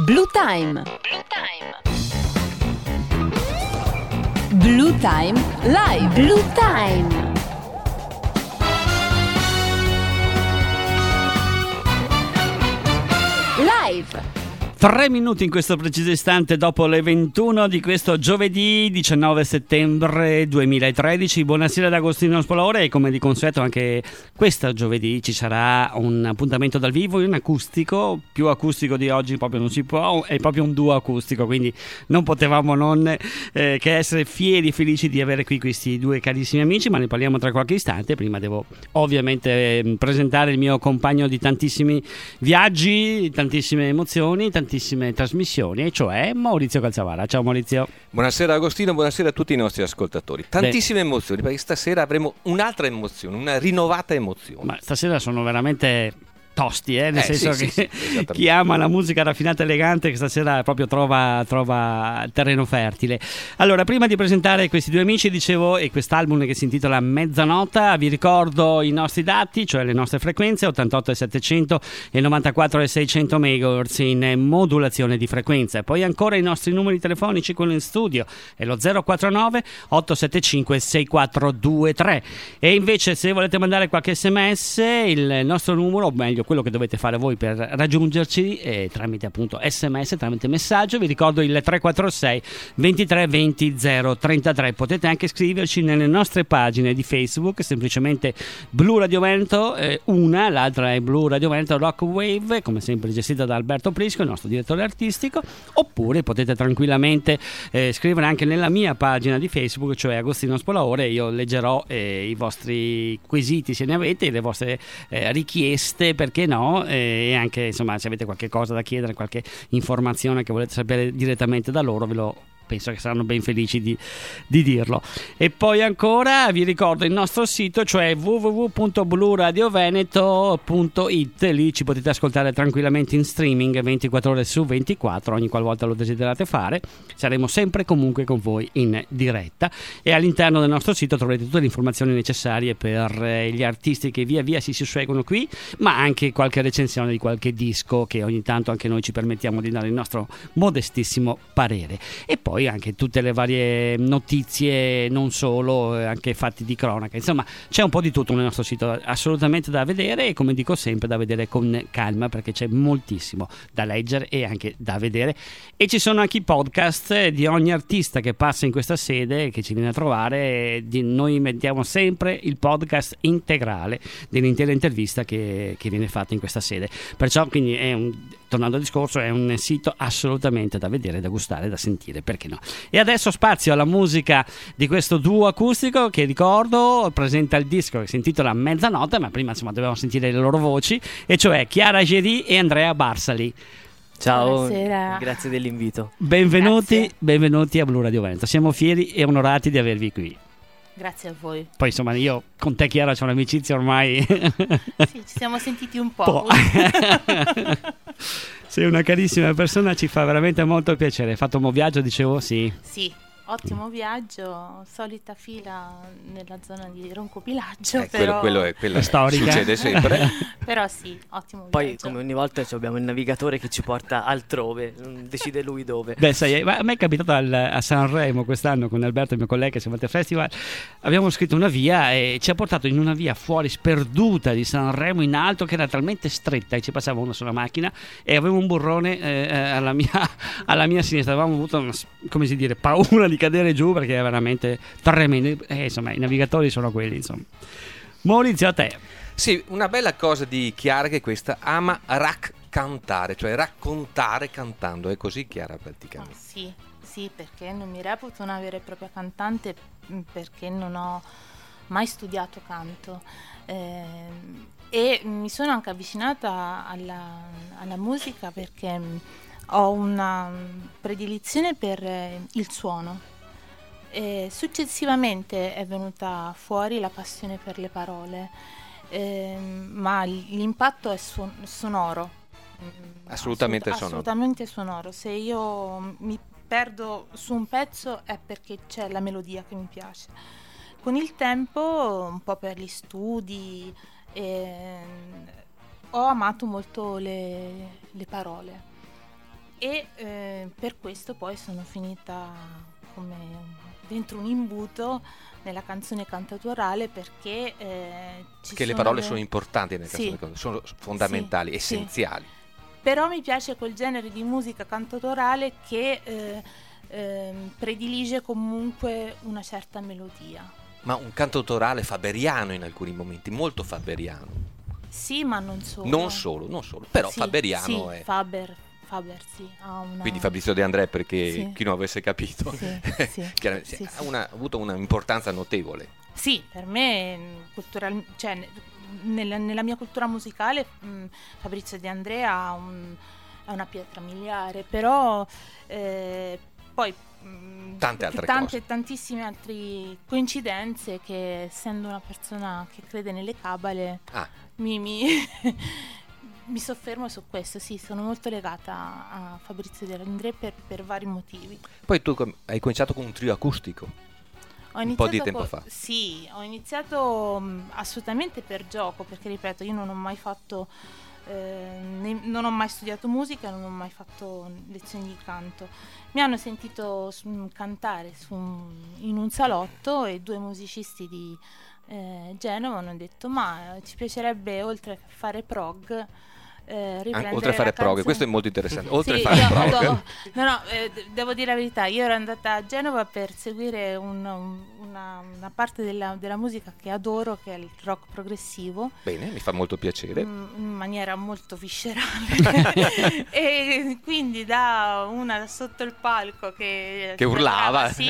Blue Time. Blue Time Live. Blue Time. Live. 3 minuti in questo preciso istante dopo le 21 di questo giovedì 19 settembre 2013. Buonasera da Agostino Spolore, e come di consueto anche questo giovedì ci sarà un appuntamento dal vivo in acustico, più acustico di oggi proprio non si può, è proprio un duo acustico, quindi non potevamo non che essere fieri e felici di avere qui questi due carissimi amici, ma ne parliamo tra qualche istante. Prima devo ovviamente presentare il mio compagno di tantissimi viaggi, tantissime emozioni, tantissime trasmissioni, e cioè Maurizio Calzavara. Ciao Maurizio. Buonasera Agostino, buonasera a tutti i nostri ascoltatori. Tantissime emozioni, perché stasera avremo un'altra emozione, una rinnovata emozione. Ma stasera sono veramente tosti, nel senso sì, che sì, chi ama la musica raffinata e elegante che stasera proprio trova terreno fertile. Allora, prima di presentare questi due amici, dicevo, e quest'album che si intitola Mezzanota, vi ricordo i nostri dati, cioè le nostre frequenze: 88 e 700 e 94 e 600 MHz in modulazione di frequenza. Poi ancora i nostri numeri telefonici, quello in studio è lo 049 875 6423, e invece se volete mandare qualche sms, il nostro numero, o meglio quello che dovete fare voi per raggiungerci tramite appunto sms, tramite messaggio, vi ricordo il 346 23 20 033. Potete anche scriverci nelle nostre pagine di Facebook, semplicemente Blu Radio Veneto, una, l'altra è Blu Radio Veneto Rock Wave, come sempre gestita da Alberto Prisco, il nostro direttore artistico, oppure potete tranquillamente scrivere anche nella mia pagina di Facebook, cioè Agostino Spolaore. Io leggerò i vostri quesiti, se ne avete, le vostre richieste, perché no, e anche insomma se avete qualche cosa da chiedere, qualche informazione che volete sapere direttamente da loro, penso che saranno ben felici di dirlo. E poi ancora vi ricordo il nostro sito, cioè www.bluradioveneto.it. lì ci potete ascoltare tranquillamente in streaming 24 ore su 24, ogni qualvolta lo desiderate fare. Saremo sempre comunque con voi in diretta, e all'interno del nostro sito troverete tutte le informazioni necessarie per gli artisti che via via si susseguono qui, ma anche qualche recensione di qualche disco che ogni tanto anche noi ci permettiamo di dare il nostro modestissimo parere. E poi anche tutte le varie notizie, non solo, anche fatti di cronaca. Insomma, c'è un po' di tutto nel nostro sito, assolutamente da vedere, e come dico sempre da vedere con calma, perché c'è moltissimo da leggere e anche da vedere. E ci sono anche i podcast di ogni artista che passa in questa sede, che ci viene a trovare. Noi mettiamo sempre il podcast integrale dell'intera intervista che viene fatta in questa sede. Perciò, quindi, tornando al discorso, è un sito assolutamente da vedere, da gustare, da sentire, perché no. E adesso spazio alla musica di questo duo acustico che, ricordo, presenta il disco che si intitola Mezzanota, ma prima insomma dobbiamo sentire le loro voci, e cioè Chiara Geri e Andrea Barsali. Ciao, buonasera. Grazie dell'invito. Benvenuti a Blu Radio Veneto. Siamo fieri e onorati di avervi qui. Grazie a voi. Poi insomma io con te, Chiara, c'ho un'amicizia ormai. Sì, ci siamo sentiti un po'. Sei una carissima persona, ci fa veramente molto piacere. Hai fatto un buon viaggio, dicevo? Sì, ottimo viaggio, solita fila nella zona di Roncopilaggio, Quello è storica. Succede sempre. Però sì, ottimo Poi viaggio. come ogni volta abbiamo il navigatore che ci porta altrove, decide lui dove. Beh, sai, a me è capitato a Sanremo quest'anno con Alberto, il mio collega, che siamo andati al festival. Abbiamo scritto una via e ci ha portato in una via fuori sperduta di Sanremo in alto, che era talmente stretta che ci passava una sola macchina, e avevo un burrone alla mia sinistra. Avevamo avuto paura di cadere giù, perché è veramente tremendo. Insomma, i navigatori sono quelli, insomma. Maurizio, a te. Sì, una bella cosa di Chiara, che questa ama cantare, cioè raccontare cantando. È così, Chiara, praticamente? Sì, perché non mi reputo una vera e propria cantante, perché non ho mai studiato canto, e mi sono anche avvicinata alla musica perché ho una predilizione per il suono, e successivamente è venuta fuori la passione per le parole, ma l'impatto è sonoro. Assolutamente sonoro. Se io mi perdo su un pezzo è perché c'è la melodia che mi piace. Con il tempo, un po' per gli studi, ho amato molto le parole. e per questo poi sono finita come dentro un imbuto nella canzone cantautorale, perché che le parole sono importanti nelle canzoni, sono fondamentali, sì, essenziali. Però mi piace quel genere di musica cantautorale che predilige comunque una certa melodia. Ma un cantautorale faberiano in alcuni momenti, molto faberiano. Sì, ma non solo. Non solo, però sì, faberiano sì, è. Faber sì, ha una... Quindi Fabrizio De André, perché Sì. chi non avesse capito, Sì, chiaramente sì, ha sì. ha avuto un'importanza notevole. Sì, per me cioè, nella mia cultura musicale Fabrizio De André è una pietra miliare, però poi Tante altre cose. tantissime altre coincidenze, che essendo una persona che crede nelle cabale mi soffermo su questo. Sì, sono molto legata a Fabrizio De André per vari motivi. Poi tu hai cominciato con un trio acustico. Un po' di tempo fa. Sì, ho iniziato assolutamente per gioco, perché ripeto, io non ho mai fatto non ho mai studiato musica, non ho mai fatto lezioni di canto. Mi hanno sentito cantare in un salotto, e due musicisti di Genova hanno detto: ma ci piacerebbe, oltre a fare prog, riprendere oltre a fare la prog, canzone. questo è molto interessante. Oltre Sì, a fare prog, devo dire la verità, io ero andata a Genova per seguire una parte della musica che adoro, che è il rock progressivo. bene, mi fa molto piacere. In maniera molto viscerale. E quindi da sotto il palco che urlava, sì,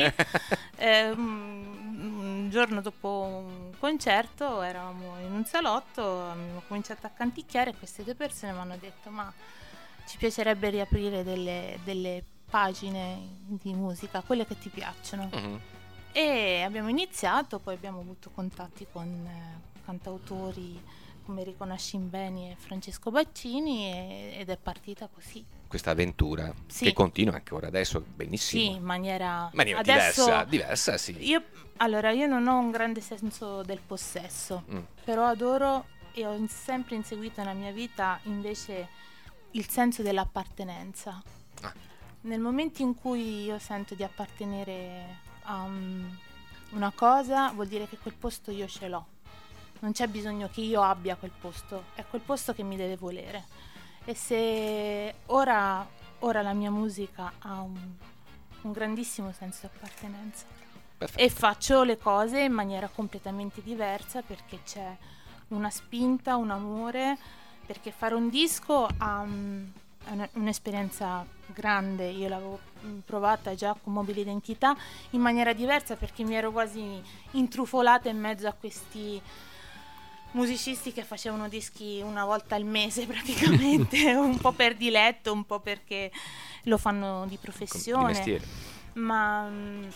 un giorno dopo un concerto eravamo in un salotto, ho cominciato a canticchiare, e queste due persone mi hanno detto: ma ci piacerebbe riaprire delle pagine di musica, quelle che ti piacciono. E abbiamo iniziato, poi abbiamo avuto contatti con cantautori come Enrico Nascimbeni e Francesco Baccini, ed è partita così. Questa avventura che continua anche ora adesso benissimo. Sì, in maniera adesso, diversa, sì. Io non ho un grande senso del possesso, però adoro, e ho sempre inseguito nella mia vita invece il senso dell'appartenenza. Nel momento in cui io sento di appartenere a una cosa, vuol dire che quel posto io ce l'ho. Non c'è bisogno che io abbia quel posto, è quel posto che mi deve volere. E se ora la mia musica ha un grandissimo senso di appartenenza. Perfetto. E faccio le cose in maniera completamente diversa, perché c'è una spinta, un amore, perché fare un disco ha un'esperienza grande. Io l'avevo provata già con Mobile Identità in maniera diversa, perché mi ero quasi intrufolata in mezzo a questi musicisti che facevano dischi una volta al mese praticamente, un po' per diletto, un po' perché lo fanno di professione, di mestiere. ma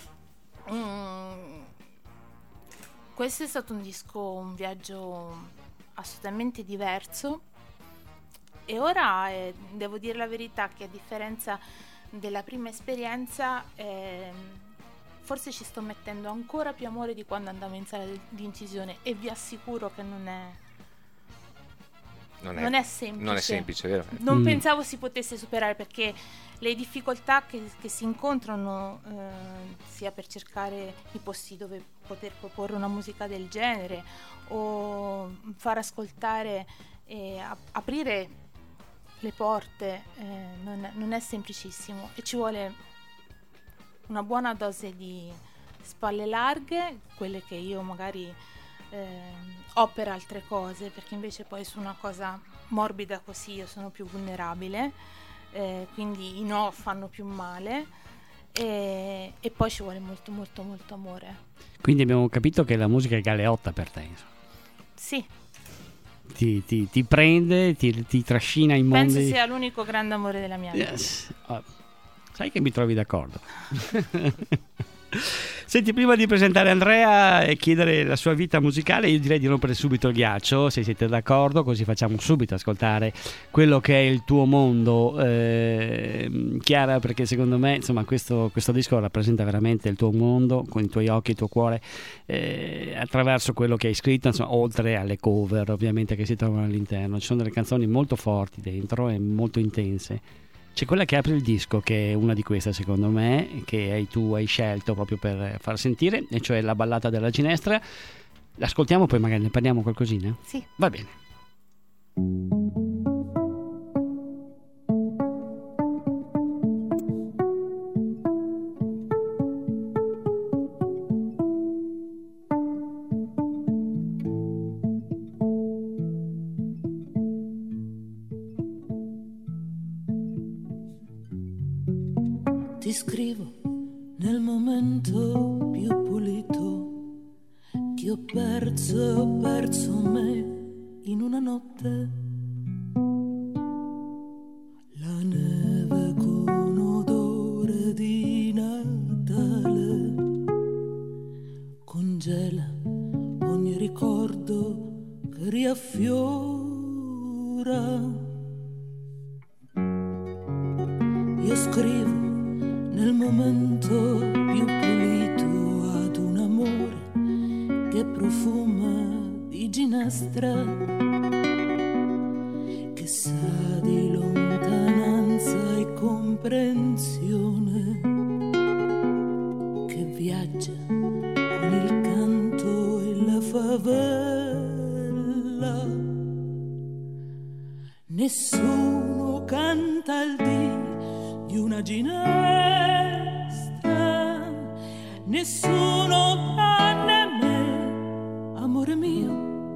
questo è stato un viaggio assolutamente diverso. E ora devo dire la verità, che a differenza della prima esperienza forse ci sto mettendo ancora più amore di quando andavo in sala di incisione, e vi assicuro che non è semplice. Non è semplice, vero? Non pensavo si potesse superare, perché le difficoltà che si incontrano sia per cercare i posti dove poter proporre una musica del genere, o far ascoltare e aprire le porte, non è semplicissimo, e ci vuole una buona dose di spalle larghe, quelle che io magari ho per altre cose, perché invece poi su una cosa morbida così io sono più vulnerabile, quindi i no fanno più male, e poi ci vuole molto molto molto amore. Quindi abbiamo capito che la musica è galeotta per te, insomma. Sì. Ti prende, ti trascina in mondi. Penso sia l'unico grande amore della mia vita. Yes. Sai che mi trovi d'accordo. Senti, prima di presentare Andrea e chiedere la sua vita musicale, io direi di rompere subito il ghiaccio, se siete d'accordo, così facciamo subito ascoltare quello che è il tuo mondo, Chiara, perché secondo me insomma questo disco rappresenta veramente il tuo mondo, con i tuoi occhi, il tuo cuore, attraverso quello che hai scritto, insomma, oltre alle cover ovviamente che si trovano all'interno. Ci sono delle canzoni molto forti dentro e molto intense. C'è quella che apre il disco, che è una di queste secondo me, che tu hai scelto proprio per far sentire, e cioè la ballata della ginestra. L'ascoltiamo, poi magari ne parliamo qualcosina? Sì. Va bene. Ti scrivo nel momento più pulito che ho perso me in una notte. La neve con odore di Natale congela ogni ricordo che riaffiora. Io scrivo nel momento più pulito ad un amore che profuma di ginestra, che sa di lontananza e comprensione, che viaggia con il canto e la favela. Nessuno canta il dì di una ginestra, nessuno tranne me, amore mio.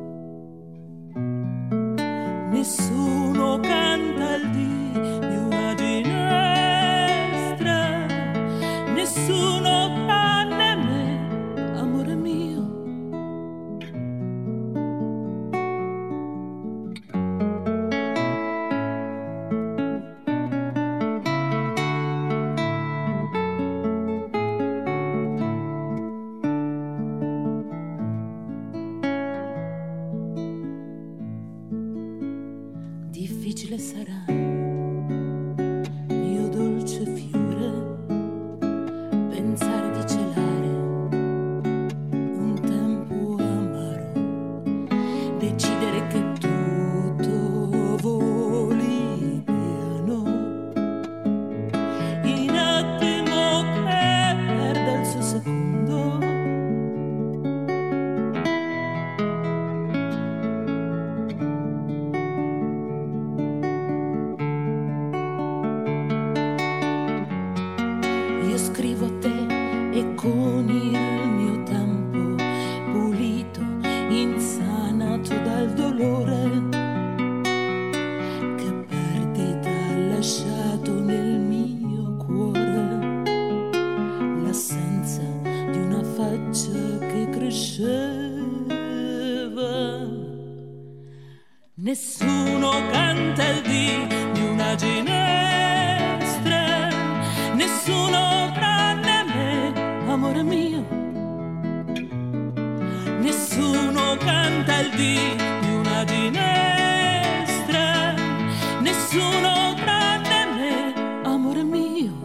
Nessuno canta il dì di una ginestra, nessuno tranne me, amore mio. Difficile sarà, mio dolce fiore, pensare di celare un tempo amaro, decidere che tutto voli piano, in attimo che perda il suo secondo. Scrivo a te e con il mio tempo pulito, insanato dal dolore, che perdita ha lasciato nel mio cuore, l'assenza di una faccia che cresceva. Nessuno canta il dì di una ginestra, nessuno tranne me, amore mio. Nessuno canta il dì di una ginestra, nessuno tranne me, amore mio.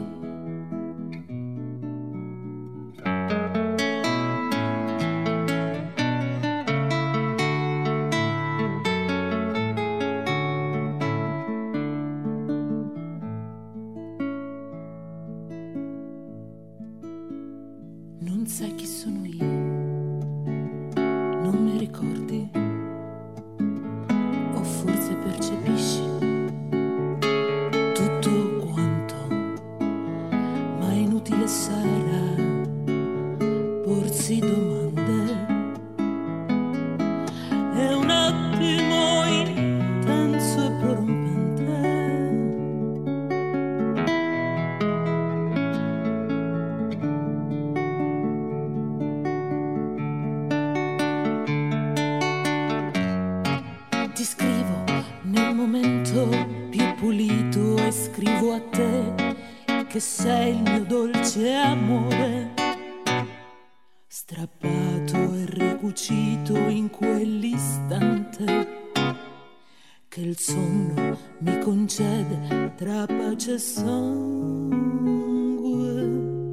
Non sai chi sono io, non mi ricordi, o forse percepisci tutto quanto, ma inutile sarà porsi domande. È un attimo intenso e prorompente. Ti scrivo nel momento più pulito e scrivo a te che sei il mio dolce amore, strappato e ricucito in quell'istante che il sonno mi concede tra pace e sangue.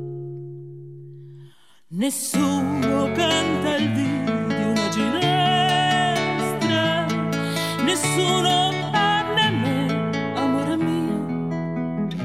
Nessuno canta il dì di una ginestra, nessuno tranne me, amore mio.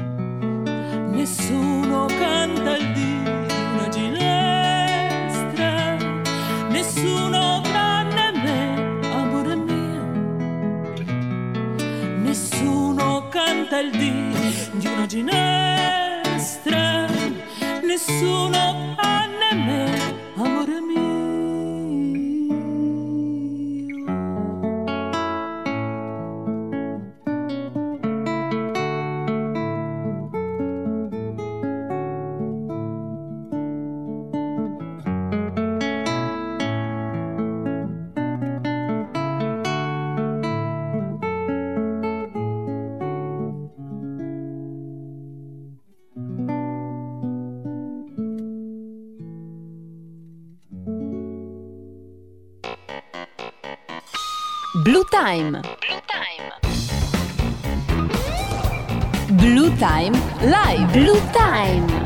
il dì di una ginestra, nessuno tranne me, amore mio. Blue Time. Blue Time Live. Blue Time.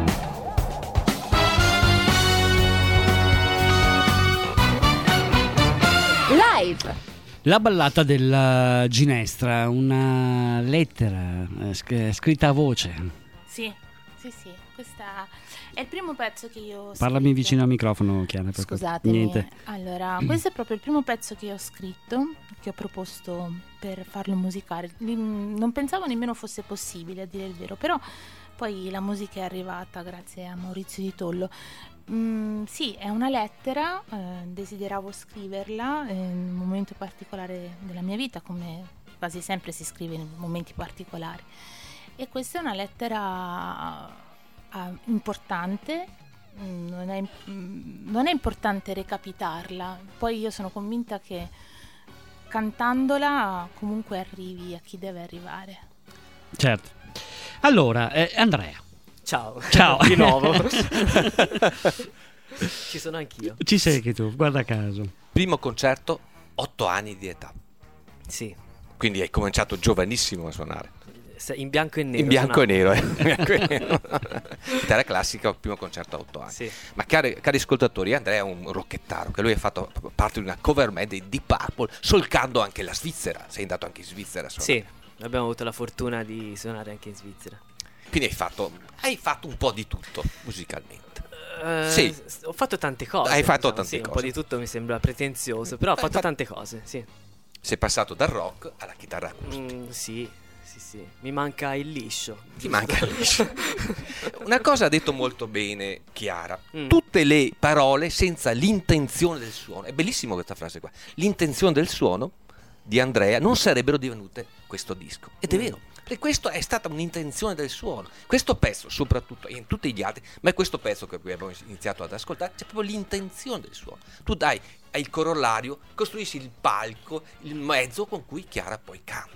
Live. La ballata della ginestra, una lettera scritta a voce. Sì, questa è il primo pezzo che io ho Parlami scritto. vicino al microfono, Chiara. Scusatemi. Niente. Allora, questo è proprio il primo pezzo che io ho scritto, che ho proposto per farlo musicare. Non pensavo nemmeno fosse possibile, a dire il vero, però poi la musica è arrivata grazie a Maurizio Di Tollo. Sì, è una lettera, desideravo scriverla in un momento particolare della mia vita, come quasi sempre si scrive in momenti particolari. E questa è una lettera importante, non è importante recapitarla, poi io sono convinta che cantandola comunque arrivi a chi deve arrivare. Certo. Allora, Andrea. Ciao. Ciao. Di nuovo. Ci sono anch'io. Ci sei anche tu, guarda caso. Primo concerto, 8 anni di età. Sì. Quindi hai cominciato giovanissimo a suonare. In bianco e nero. In bianco e nero, Chitarra classica, primo concerto a 8 anni. Sì. Ma cari ascoltatori, Andrea è un rocchettaro, che lui ha fatto parte di una cover band di Deep Purple, solcando anche la Svizzera. Sei andato anche in Svizzera a suonare. Sì, abbiamo avuto la fortuna di suonare anche in Svizzera. Quindi hai fatto un po' di tutto musicalmente. Sì. Ho fatto tante cose. Hai fatto diciamo, tante Un po' cose. di tutto mi sembra pretenzioso, però ho fatto tante cose, sì. Sei passato dal rock alla chitarra acustica. Sì. Mi manca il liscio. Ti manca il liscio. Una cosa ha detto molto bene Chiara: tutte le parole senza l'intenzione del suono. È bellissimo questa frase qua. L'intenzione del suono di Andrea non sarebbero divenute questo disco. Ed è vero, perché questo è stata un'intenzione del suono. Questo pezzo, soprattutto, e in tutti gli altri, ma è questo pezzo che qui abbiamo iniziato ad ascoltare, c'è proprio l'intenzione del suono. Tu hai il corollario, costruisci il palco, il mezzo con cui Chiara poi canta.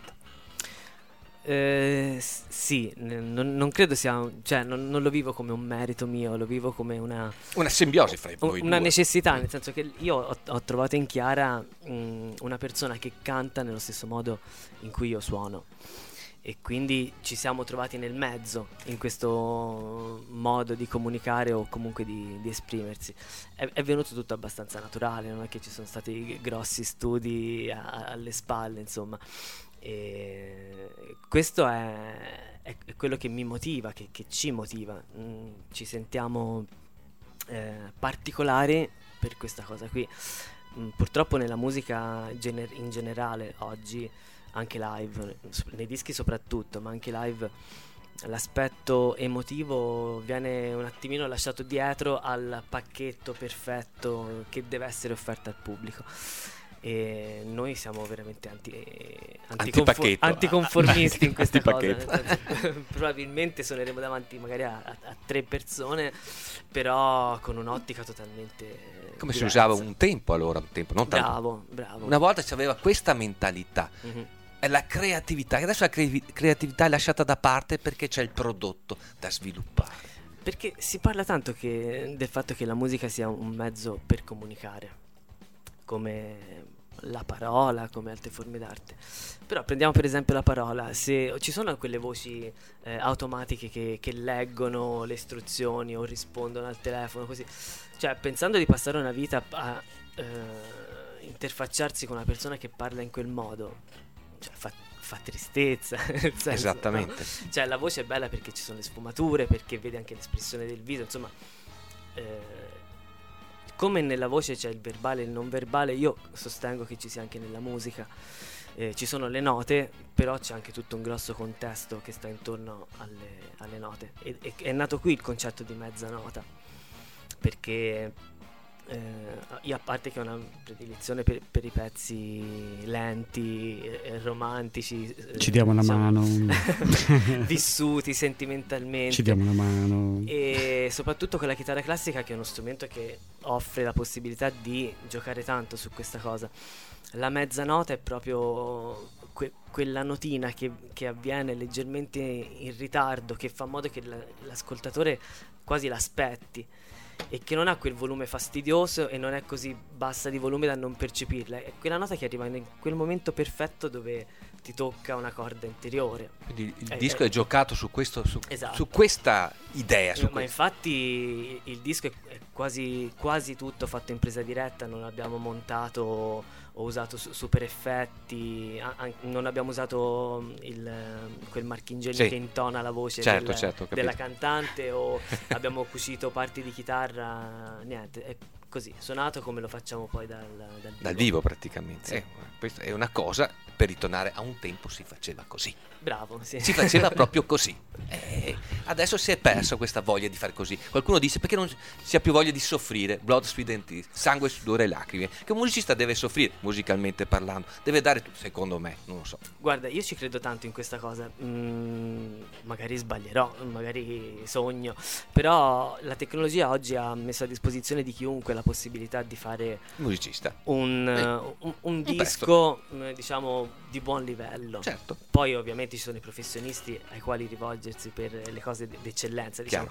Sì, non credo sia, cioè non lo vivo come un merito mio, lo vivo come una simbiosi fra voi una due. necessità, nel senso che io ho trovato in Chiara una persona che canta nello stesso modo in cui io suono, e quindi ci siamo trovati nel mezzo in questo modo di comunicare o comunque di esprimersi. È venuto tutto abbastanza naturale, non è che ci sono stati grossi studi alle spalle, insomma. E questo è quello che mi motiva, che ci motiva. Ci sentiamo particolari per questa cosa qui. Purtroppo nella musica in generale oggi, anche live, nei dischi soprattutto, ma anche live, l'aspetto emotivo viene un attimino lasciato dietro al pacchetto perfetto che deve essere offerto al pubblico. E noi siamo veramente anticonformisti in questa cosa. Probabilmente suoneremo davanti magari a 3 persone, però con un'ottica totalmente come diversa. si usava un tempo, non tanto. Bravo. Una volta c'aveva questa mentalità. È la creatività, che adesso la creatività è lasciata da parte perché c'è il prodotto da sviluppare. Perché si parla tanto del fatto che la musica sia un mezzo per comunicare, come la parola, come altre forme d'arte. Però prendiamo per esempio la parola: se ci sono quelle voci automatiche che leggono le istruzioni o rispondono al telefono, così, cioè pensando di passare una vita a interfacciarsi con una persona che parla in quel modo, cioè fa tristezza, nel senso, esattamente, no? Cioè la voce è bella perché ci sono le sfumature, perché vedi anche l'espressione del viso, insomma, come nella voce c'è il verbale e il non verbale, io sostengo che ci sia anche nella musica. Ci sono le note, però c'è anche tutto un grosso contesto che sta intorno alle note. E è nato qui il concetto di mezza nota, perché io, a parte che ho una predilizione per i pezzi lenti, romantici, ci diamo una mano, vissuti sentimentalmente, ci diamo una mano, e soprattutto con la chitarra classica, che è uno strumento che offre la possibilità di giocare tanto su questa cosa. La mezzanota è proprio quella notina che avviene leggermente in ritardo, che fa in modo che l'ascoltatore quasi l'aspetti, e che non ha quel volume fastidioso e non è così bassa di volume da non percepirla. È quella nota che arriva in quel momento perfetto dove ti tocca una corda interiore. Quindi il disco è giocato su questo, esatto, su questa idea. Ma infatti il disco è quasi tutto fatto in presa diretta. Non abbiamo montato o usato super effetti, non abbiamo usato quel marchingegno che intona la voce della cantante, o abbiamo cucito parti di chitarra. Niente, è così, suonato come lo facciamo poi dal vivo praticamente. Sì. Questa è una cosa, per ritornare a un tempo si faceva così. Bravo, sì. Si faceva proprio così. Adesso si è perso questa voglia di fare così. Qualcuno dice: perché non si ha più voglia di soffrire? Blood, sweat and tears, sangue, sudore e lacrime. Che un musicista deve soffrire, musicalmente parlando. Deve dare tutto, secondo me, non lo so. Guarda, io ci credo tanto in questa cosa. Magari sbaglierò, magari sogno, però la tecnologia oggi ha messo a disposizione di chiunque la possibilità di fare musicista un disco, diciamo, di buon livello. Certo. Poi ovviamente ci sono i professionisti ai quali rivolgersi per le cose d'eccellenza, diciamo.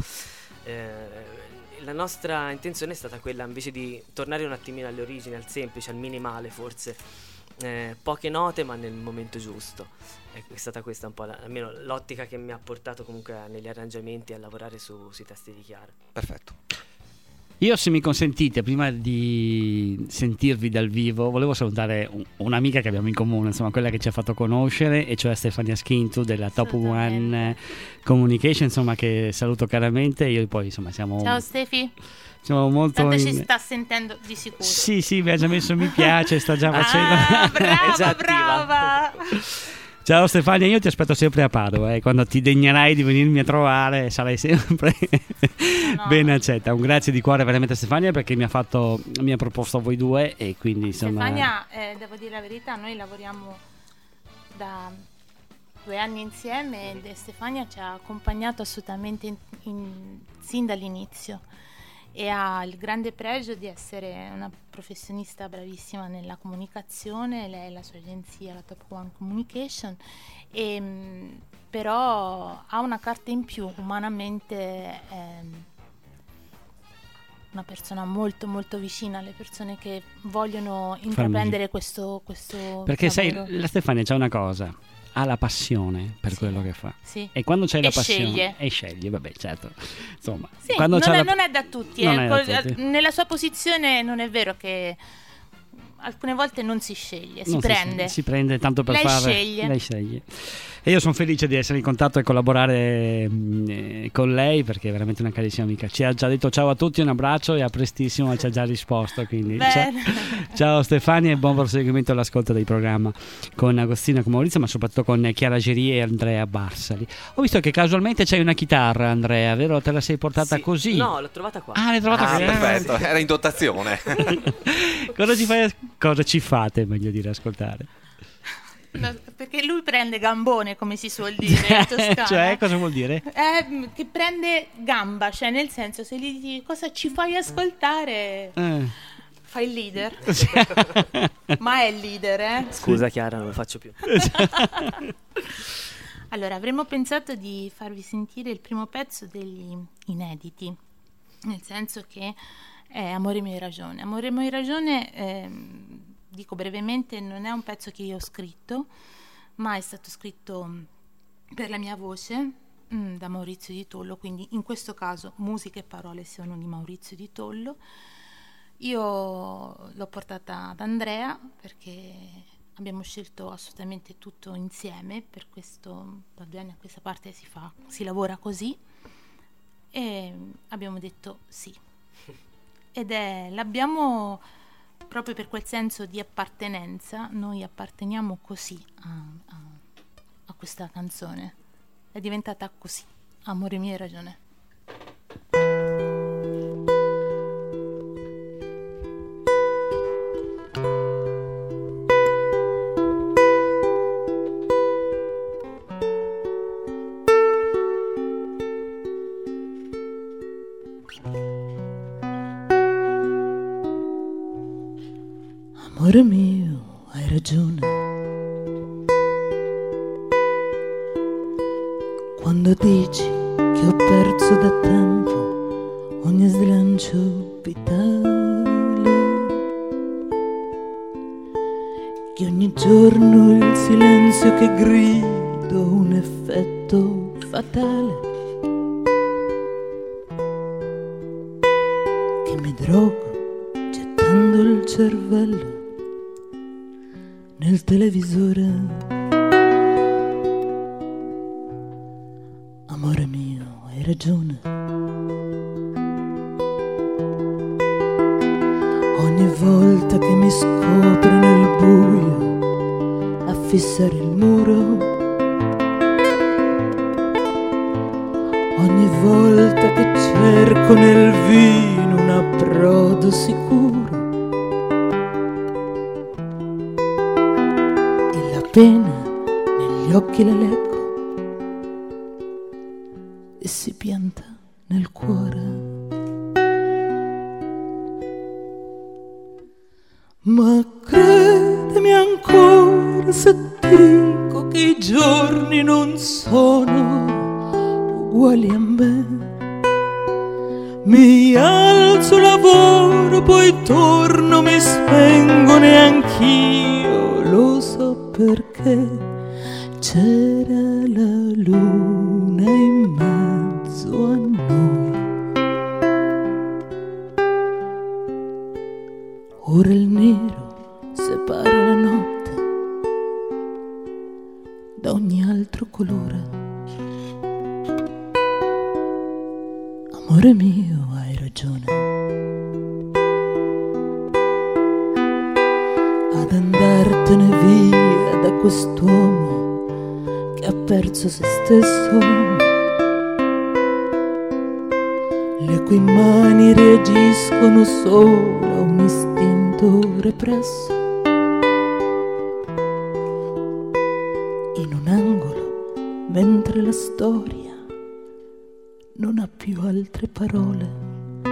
La nostra intenzione è stata quella invece di tornare un attimino alle origini, al semplice, al minimale forse. Poche note ma nel momento giusto. È stata questa un po' almeno l'ottica che mi ha portato comunque negli arrangiamenti a lavorare sui testi di Chiara. Perfetto. Io, se mi consentite, prima di sentirvi dal vivo, volevo salutare un'amica che abbiamo in comune, insomma, quella che ci ha fatto conoscere, e cioè Stefania Schintu della Top One Communication, insomma, che saluto caramente. Io poi, insomma, siamo... Ciao Stefi. Siamo molto Tanto ci sta sentendo di sicuro. Sì, mi ha già messo mi piace, sta già facendo. Brava. Ciao Stefania, io ti aspetto sempre a Padova, quando ti degnerai di venirmi a trovare sarai sempre ben accetta. Un grazie di cuore veramente a Stefania, perché mi ha proposto a voi due, e quindi insomma... Stefania, devo dire la verità, noi lavoriamo da 2 anni insieme, e Stefania ci ha accompagnato assolutamente sin dall'inizio, e ha il grande pregio di essere una professionista bravissima nella comunicazione. Lei è la sua agenzia, la Top One Communication, però ha una carta in più. Umanamente è una persona molto molto vicina alle persone che vogliono intraprendere questo perché lavoro. Sai, la Stefania c'ha una cosa: ha la passione per quello che fa, e quando c'hai la passione sceglie, vabbè, certo, insomma, quando non è da tutti, nella sua posizione non è vero che alcune volte non si sceglie, si prende tanto per lei sceglie. E io sono felice di essere in contatto e collaborare con lei, perché è veramente una carissima amica. Ci ha già detto ciao a tutti, un abbraccio, e a prestissimo ci ha già risposto, quindi ciao Stefania, e buon proseguimento all'ascolto del programma con Agostino, con Maurizio, ma soprattutto con Chiara Gerie e Andrea Barsali. Ho visto che casualmente c'hai una chitarra, Andrea, vero? Te la sei portata così? No, l'ho trovata qua. L'hai trovata qua. Perfetto, era in dotazione. Cosa ci fate, meglio dire, ascoltare? No, perché lui prende gambone, come si suol dire in Toscana. Cioè, cosa vuol dire? Che prende gamba, cioè nel senso, se gli dici cosa ci fai ascoltare, fai il leader. Ma è il leader, Scusa Chiara, non lo faccio più. Allora, avremmo pensato di farvi sentire il primo pezzo degli inediti, nel senso che è Amore mio hai ragione. Amore mio hai ragione, dico brevemente, non è un pezzo che io ho scritto, ma è stato scritto per la mia voce da Maurizio Di Tollo, quindi in questo caso musica e parole sono di Maurizio Di Tollo. Io l'ho portata ad Andrea perché abbiamo scelto assolutamente tutto insieme, per questo da 2 anni a questa parte si lavora così, e abbiamo detto sì, ed l'abbiamo proprio per quel senso di appartenenza, noi apparteniamo così a questa canzone. È diventata così. Amore mio, hai ragione. Amore mio, hai ragione. Quando dici che ho perso da tempo ogni slancio vitale, che ogni giorno il silenzio che grido un effetto fatale, che mi drogo gettando il cervello nel televisore. Amore mio, hai ragione. Ogni volta che mi scopro nel buio a fissare il muro, ogni volta che cerco nel vino un approdo sicuro, e la pena negli occhi la leggo e si pianta nel cuore. Ma credimi ancora se dico che i giorni non sono uguali a me. Mi alzo, lavoro, poi torno, mi spengo, neanch'io lo so perché. C'era la luna in mezzo a noi. Ora il nero separa la notte da ogni altro colore. Amore mio, hai ragione. Ad andartene via da quest'uomo che ha perso se stesso, le cui mani reagiscono solo a un istinto represso. In un angolo, mentre la storia non ha più altre parole.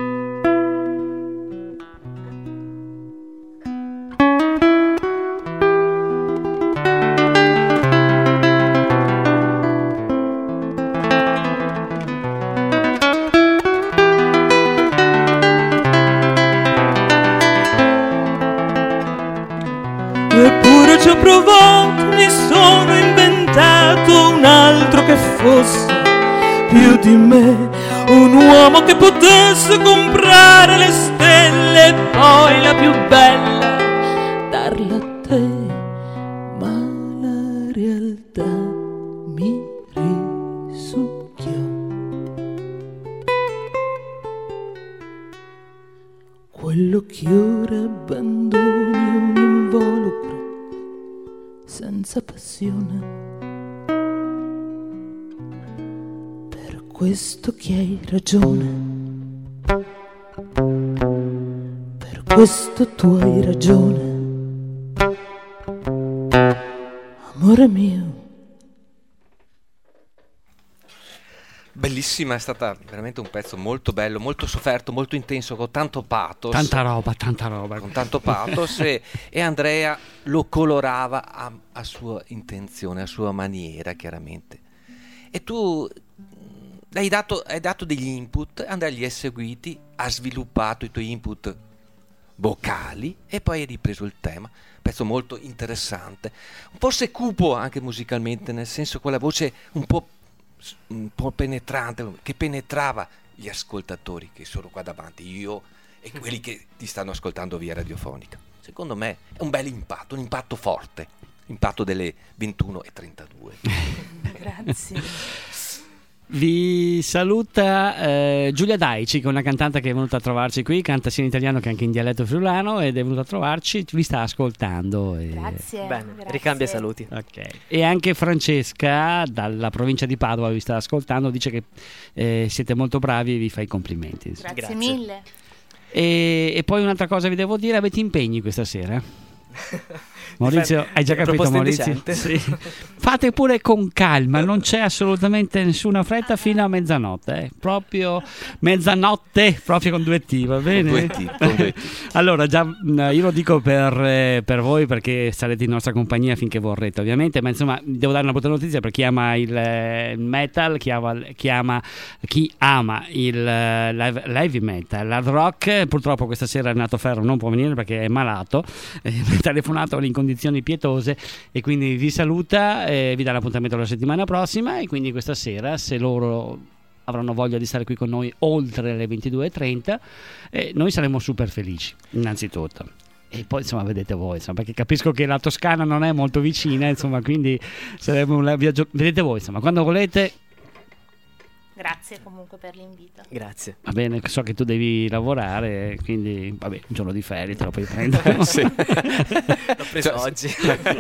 Eppure ci ho provato, mi sono inventato un altro che fosse più di me, un uomo che potesse comprare le stelle e poi la più bella darla a te, ma la realtà mi risucchiò. Quello che ora abbandoni è un involucro senza passione. Per questo che hai ragione, per questo tu hai ragione, amore mio. Bellissima, è stata veramente un pezzo molto bello, molto sofferto, molto intenso, con tanto pathos. Tanta roba. Con tanto pathos e Andrea lo colorava a sua intenzione, a sua maniera, chiaramente. E tu hai dato degli input, Andrea li ha seguiti, ha sviluppato i tuoi input vocali e poi hai ripreso il tema. Pezzo molto interessante, forse cupo anche musicalmente, nel senso quella voce un po' penetrante, che penetrava gli ascoltatori che sono qua davanti, io e quelli che ti stanno ascoltando via radiofonica. Secondo me è un bel impatto, un impatto forte, impatto delle 21:32. Grazie. Vi saluta Giulia Daici, che è una cantante che è venuta a trovarci qui, canta sia in italiano che anche in dialetto friulano, ed è venuta a trovarci, vi sta ascoltando. Grazie. Bene, grazie. ricambia saluti. Ok. E anche Francesca dalla provincia di Padova vi sta ascoltando, dice che siete molto bravi e vi fa i complimenti. Grazie mille. E poi un'altra cosa vi devo dire, avete impegni questa sera? Maurizio, hai già capito, Maurizio? Sì. Fate pure con calma, non c'è assolutamente nessuna fretta fino a mezzanotte, proprio mezzanotte, proprio con 2 T, va bene? Con 2 T. Allora, già io lo dico per voi, perché sarete in nostra compagnia finché vorrete, ovviamente, ma insomma devo dare una brutta notizia per chi ama il metal, chi ama il heavy metal, l'hard rock. Purtroppo questa sera Renato Ferro non può venire perché è malato, mi ha telefonato in condizioni pietose e quindi vi saluta, vi dà l'appuntamento la settimana prossima, e quindi questa sera, se loro avranno voglia di stare qui con noi oltre le 22:30, noi saremo super felici innanzitutto. E poi insomma vedete voi, insomma, perché capisco che la Toscana non è molto vicina, insomma, quindi sarebbe un viaggio, vedete voi, insomma, quando volete. Grazie comunque per l'invito. Grazie. Va bene, so che tu devi lavorare, quindi vabbè, un giorno di ferie te lo puoi prendere. Sì. L'ho preso oggi.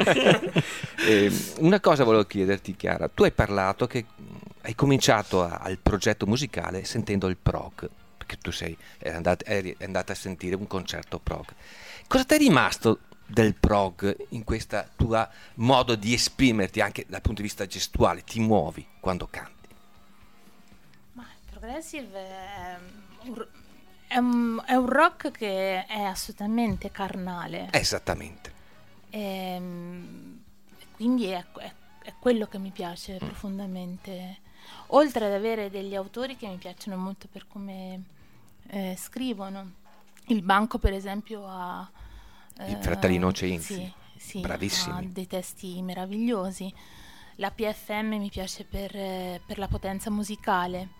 Una cosa volevo chiederti, Chiara. Tu hai parlato che hai cominciato al progetto musicale sentendo il prog, perché tu eri andata a sentire un concerto prog. Cosa ti è rimasto del prog in questa tua modo di esprimerti anche dal punto di vista gestuale? Ti muovi quando canti? Progressive è un rock che è assolutamente carnale. Esattamente. Quindi è quello che mi piace profondamente. Oltre ad avere degli autori che mi piacciono molto per come scrivono. Il Banco, per esempio, ha I Fratelli Innocenti. Sì, sì, bravissimi. ha dei testi meravigliosi. La PFM mi piace per la potenza musicale.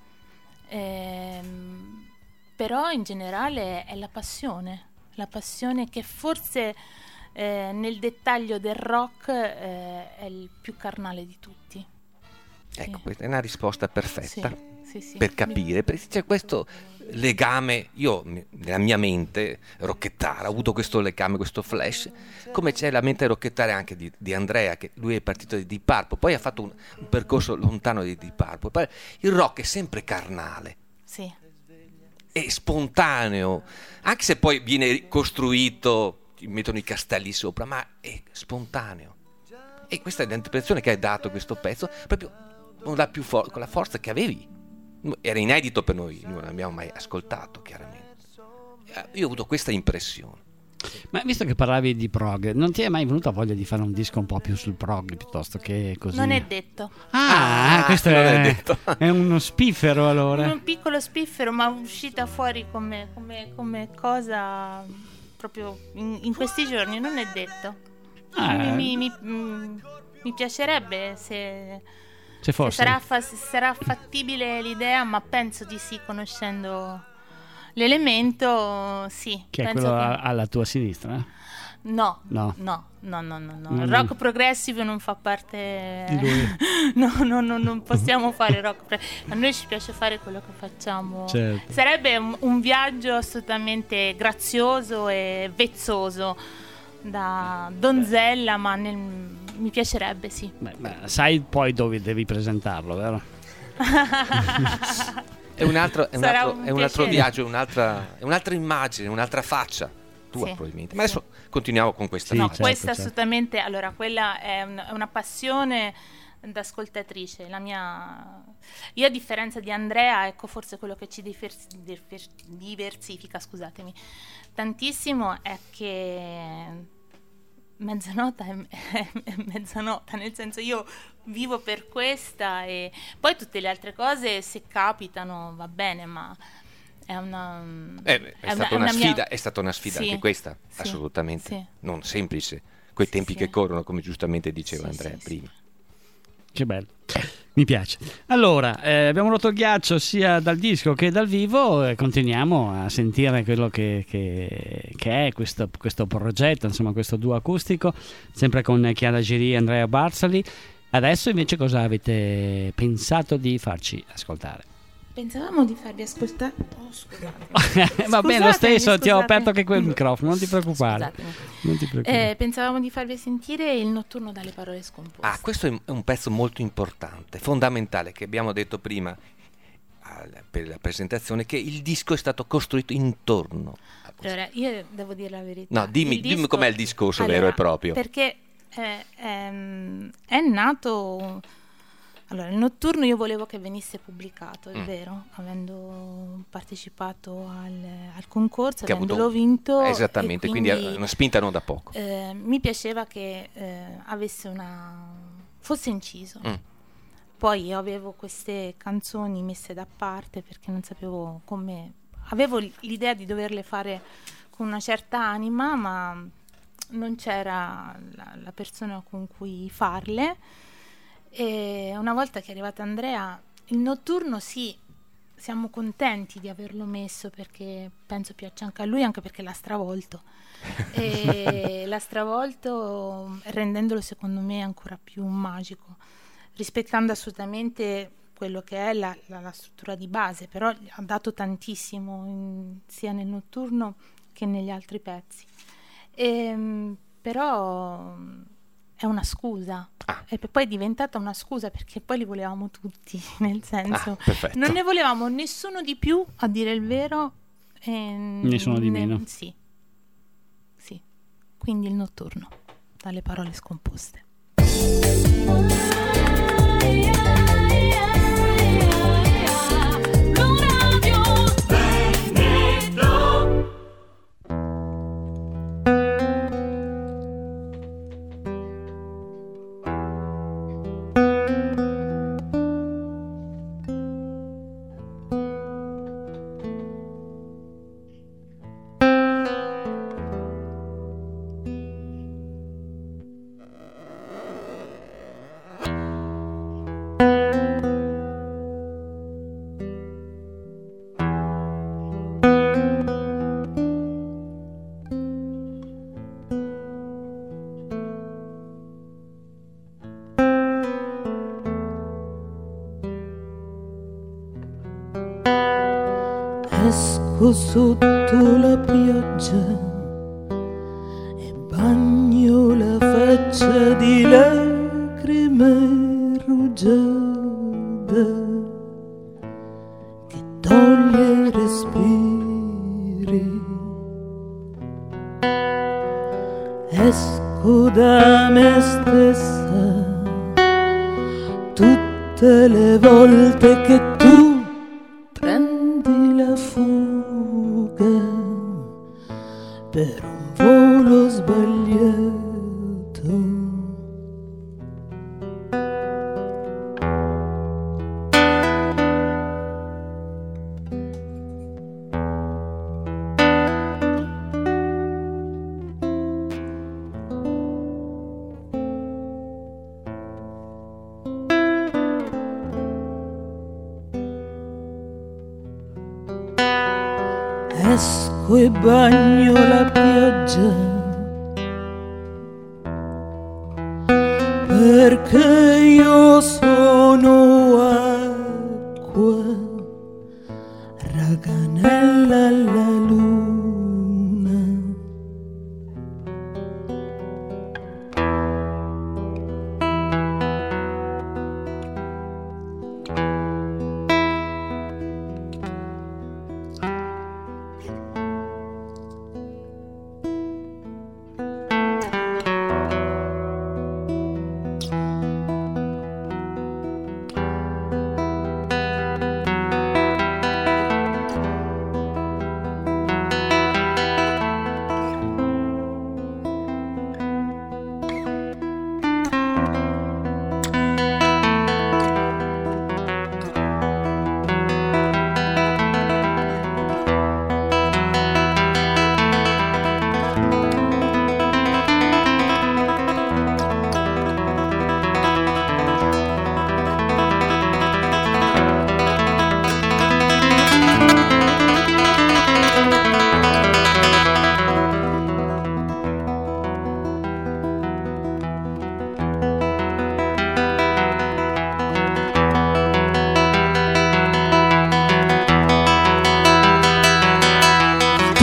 Però in generale è la passione che forse nel dettaglio del rock è il più carnale di tutti. Ecco, questa è una risposta perfetta sì. per capire, perché c'è questo legame. Io nella mia mente rocchettara ho avuto questo legame, questo flash, come c'è la mente rocchettare anche di Andrea, che lui è partito di Deep Purple, poi ha fatto un percorso lontano di Deep Purple. Poi il rock è sempre carnale, sì, è spontaneo, anche se poi viene costruito, mettono i castelli sopra, ma è spontaneo. E questa è l'interpretazione che hai dato a questo pezzo, proprio con la forza che avevi. Era inedito per noi, non l'abbiamo mai ascoltato, chiaramente. Io ho avuto questa impressione. Ma visto che parlavi di prog, non ti è mai venuta voglia di fare un disco un po' più sul prog piuttosto che così? non è detto. Questo non è, è detto. è uno spiffero, allora. Un piccolo spiffero, ma uscita fuori come cosa proprio in questi giorni, non è detto. Mi piacerebbe se fosse. sarà fattibile l'idea, ma penso di sì, conoscendo l'elemento, sì. Che è penso quello che... alla tua sinistra? No. Mm. Il rock progressive non fa parte Di lui. non possiamo fare rock a noi ci piace fare quello che facciamo. Certo. Sarebbe un viaggio assolutamente grazioso e vezzoso da donzella, ma mi piacerebbe, sì. Beh, sai poi dove devi presentarlo, vero? È un altro piacere. viaggio, è un'altra immagine, un'altra faccia tua, Sì, probabilmente. Ma adesso continuiamo con questa Sì, No, faccia. questa certo. assolutamente, allora quella è una passione da ascoltatrice. Io, a differenza di Andrea, ecco, forse quello che ci diversifica, scusatemi, tantissimo è che mezzanotte è mezzanotte, nel senso, io vivo per questa, e poi tutte le altre cose, se capitano, va bene, ma è una È stata una sfida Sì, anche questa, sì, assolutamente sì. non semplice, quei tempi Sì. che corrono, come giustamente diceva Sì, Andrea sì, prima. Che bello, mi piace. Allora, abbiamo rotto il ghiaccio sia dal disco che dal vivo, e continuiamo a sentire quello che è questo progetto, insomma, questo duo acustico, sempre con Chiara Giri e Andrea Barzali. Adesso invece cosa avete pensato di farci ascoltare? Pensavamo di farvi ascoltare. Oh, scusate. Va bene, lo stesso, ti ho Scusatemi. aperto anche quel microfono, non ti preoccupare. Scusatemi. Non ti preoccupare. Pensavamo di farvi sentire il notturno dalle parole scomposte. Questo è un pezzo molto importante, fondamentale, che abbiamo detto prima per la presentazione, che il disco è stato costruito intorno a questo. Allora, io devo dire la verità. No, dimmi com'è il discorso Allora, vero e proprio. Perché è nato. Allora, il notturno io volevo che venisse pubblicato, è vero, avendo partecipato al concorso, Che ha avendolo avuto vinto. esattamente, e quindi è una spinta non da poco. mi piaceva che fosse inciso. Poi io avevo queste canzoni messe da parte perché non sapevo come. Avevo l'idea di doverle fare con una certa anima, ma non c'era la persona con cui farle. E una volta che è arrivata Andrea, il notturno sì, siamo contenti di averlo messo perché penso piaccia anche a lui, anche perché l'ha stravolto. E l'ha stravolto rendendolo secondo me ancora più magico, rispettando assolutamente quello che è la struttura di base, però ha dato tantissimo sia nel notturno che negli altri pezzi. Però è una scusa, e poi è diventata una scusa perché poi li volevamo tutti, nel senso perfetto. non ne volevamo nessuno di più, a dire il vero, Nessuno di meno. Sì, quindi il notturno dalle parole scomposte. Esco sotto la pioggia e bagno la faccia di lacrime rugiada che toglie i respiri. Esco da me stessa tutte le volte che tu prendi la fuga per un volo sbagliato. Esco e bagno la pioggia perché io sono acqua, raganella alla luna.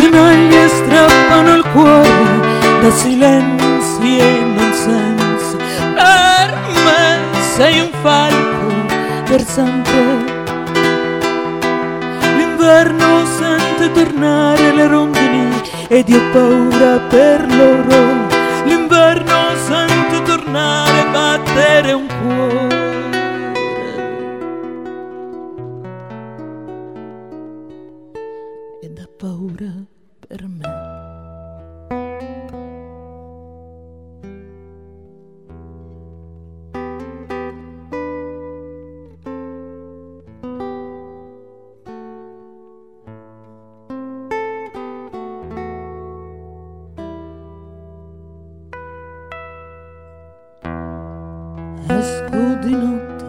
tenaglie strappano il cuore da silenzi e non sensi. Per me sei un falco per sempre. L'inverno sente tornare le rondini ed io ho paura per loro. L'inverno sente tornare, battere un cuore ed ha paura per me. Esco di notte,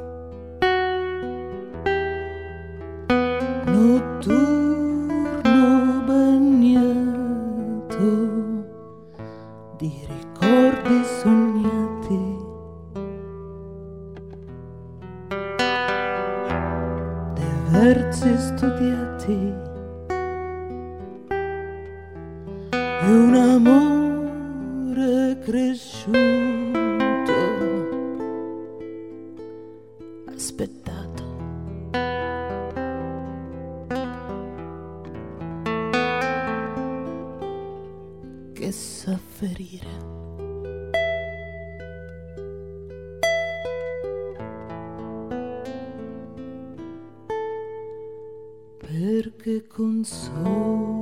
notturno bagnato di ricordi sognati, dei versi studiati, di un amore cresciuto, aspettato. Che sa ferire. Perché consola.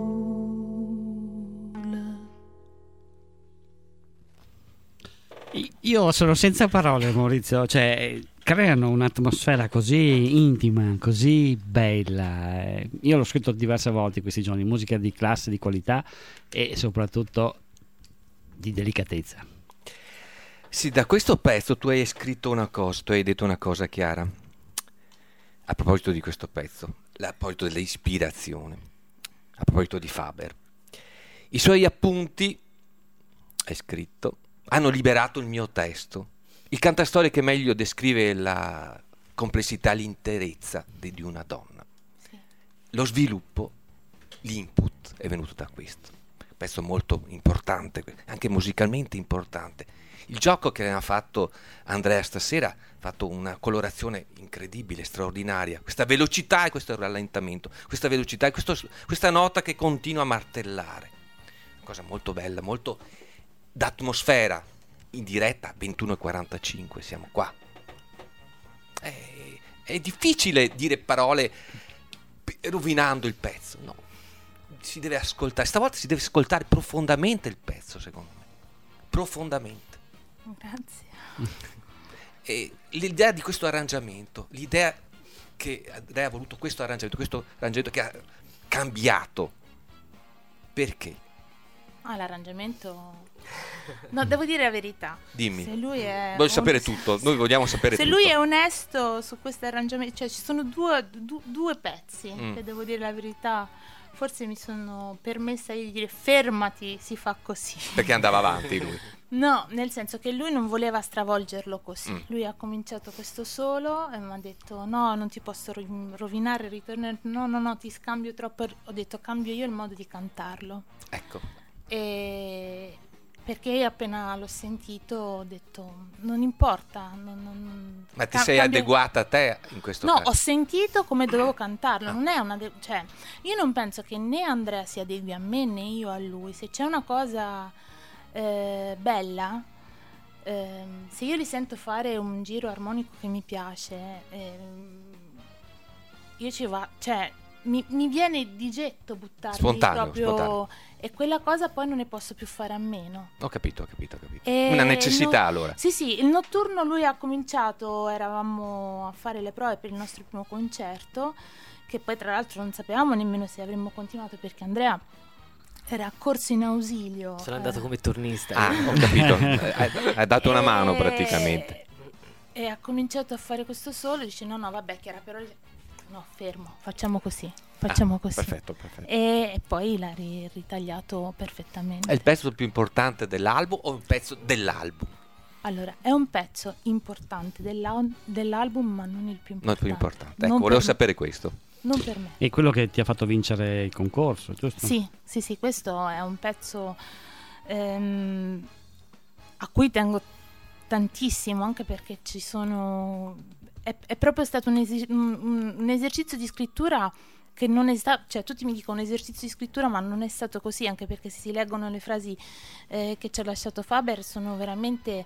Io sono senza parole, Maurizio, cioè creano un'atmosfera così intima, così bella. Io l'ho scritto diverse volte questi giorni, musica di classe, di qualità e soprattutto di delicatezza. Sì, da questo pezzo tu hai scritto una cosa, tu hai detto una cosa, Chiara, a proposito di questo pezzo, a proposito dell'ispirazione, a proposito di Faber. I suoi appunti, hai scritto, hanno liberato il mio testo. Il cantastorie che meglio descrive la complessità, l'interezza di una donna. Sì. Lo sviluppo, l'input è venuto da questo. Un pezzo molto importante, anche musicalmente importante. Il gioco che ha fatto Andrea stasera ha fatto una colorazione incredibile, straordinaria. Questa velocità e questo rallentamento, questa velocità e questa nota che continua a martellare. Una cosa molto bella, molto d'atmosfera. In diretta 21:45 siamo qua. È difficile dire parole rovinando il pezzo, no, si deve ascoltare, stavolta si deve ascoltare profondamente il pezzo, secondo me, profondamente. Grazie. E l'idea di questo arrangiamento, l'idea che Andrea ha voluto questo arrangiamento che ha cambiato, perché? L'arrangiamento. No, devo dire la verità. Dimmi. Se lui è Voglio sapere tutto, noi vogliamo sapere se tutto. lui è onesto su questo arrangiamento, cioè ci sono due pezzi che devo dire la verità. Forse mi sono permessa di dire fermati, si fa così. Perché andava avanti lui. No, nel senso che lui non voleva stravolgerlo così. Lui ha cominciato questo solo e mi ha detto no, non ti posso rovinare il ritorno. No, ti scambio troppo. Ho detto cambio io il modo di cantarlo. Ecco. E perché appena l'ho sentito ho detto non importa. Ma ti sei adeguata a te in questo caso? No, ho sentito come dovevo cantarlo. Non è cioè, io non penso che né Andrea si adegui a me né io a lui. Se c'è una cosa bella, se io li sento fare un giro armonico che mi piace, io ci va, cioè mi viene di getto buttarli spontaneo. E quella cosa poi non ne posso più fare a meno. Ho capito. Una necessità allora. Sì, il notturno lui ha cominciato, eravamo a fare le prove per il nostro primo concerto, che poi tra l'altro non sapevamo nemmeno se avremmo continuato perché Andrea era corso in ausilio. Sono andato come turnista. Ho capito. Ha dato una mano praticamente. E ha cominciato a fare questo solo, dice no vabbè che era però... No, fermo, facciamo così. Perfetto. E poi l'ha ritagliato perfettamente. È il pezzo più importante dell'album o un pezzo dell'album? Allora, è un pezzo importante dell'album, ma non il più importante. Non il più importante. Ecco, volevo sapere questo. Non per me. E quello che ti ha fatto vincere il concorso, giusto? Sì, questo è un pezzo a cui tengo tantissimo, anche perché ci sono... È proprio stato un esercizio di scrittura che non è stato... Cioè, tutti mi dicono un esercizio di scrittura, ma non è stato così, anche perché se si leggono le frasi che ci ha lasciato Faber, sono veramente...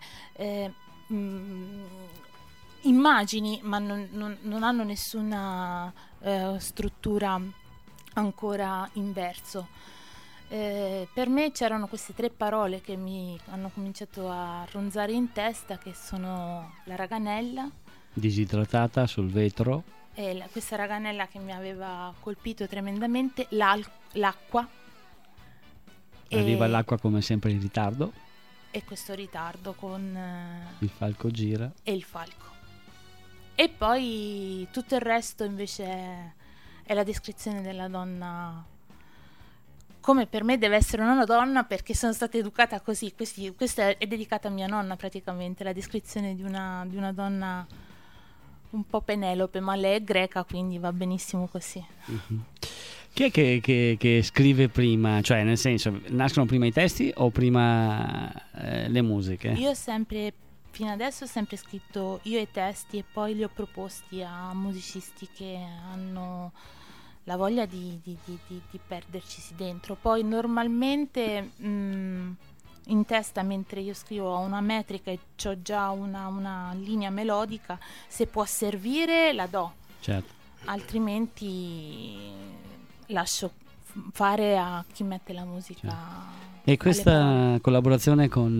immagini, ma non hanno nessuna struttura ancora in verso. Per me c'erano queste 3 parole che mi hanno cominciato a ronzare in testa, che sono la raganella, Disidratata sul vetro. e questa raganella che mi aveva colpito tremendamente, l'acqua. Arriva l'acqua come sempre in ritardo. E questo ritardo con Il falco gira. e il falco. E poi tutto il resto invece è la descrizione della donna, come per me deve essere una donna, perché sono stata educata così. Questa è dedicata a mia nonna praticamente, la descrizione di una donna un po' Penelope, ma lei è greca, quindi va benissimo così. Chi è che scrive prima? Cioè, nel senso, nascono prima i testi o prima le musiche? Io fino adesso ho sempre scritto io i testi, e poi li ho proposti a musicisti che hanno la voglia di perdercisi dentro. Poi normalmente in testa, mentre io scrivo, ho una metrica e ho già una linea melodica. Se può servire la do, Certo. altrimenti lascio fare a chi mette la musica. Certo. E questa collaborazione con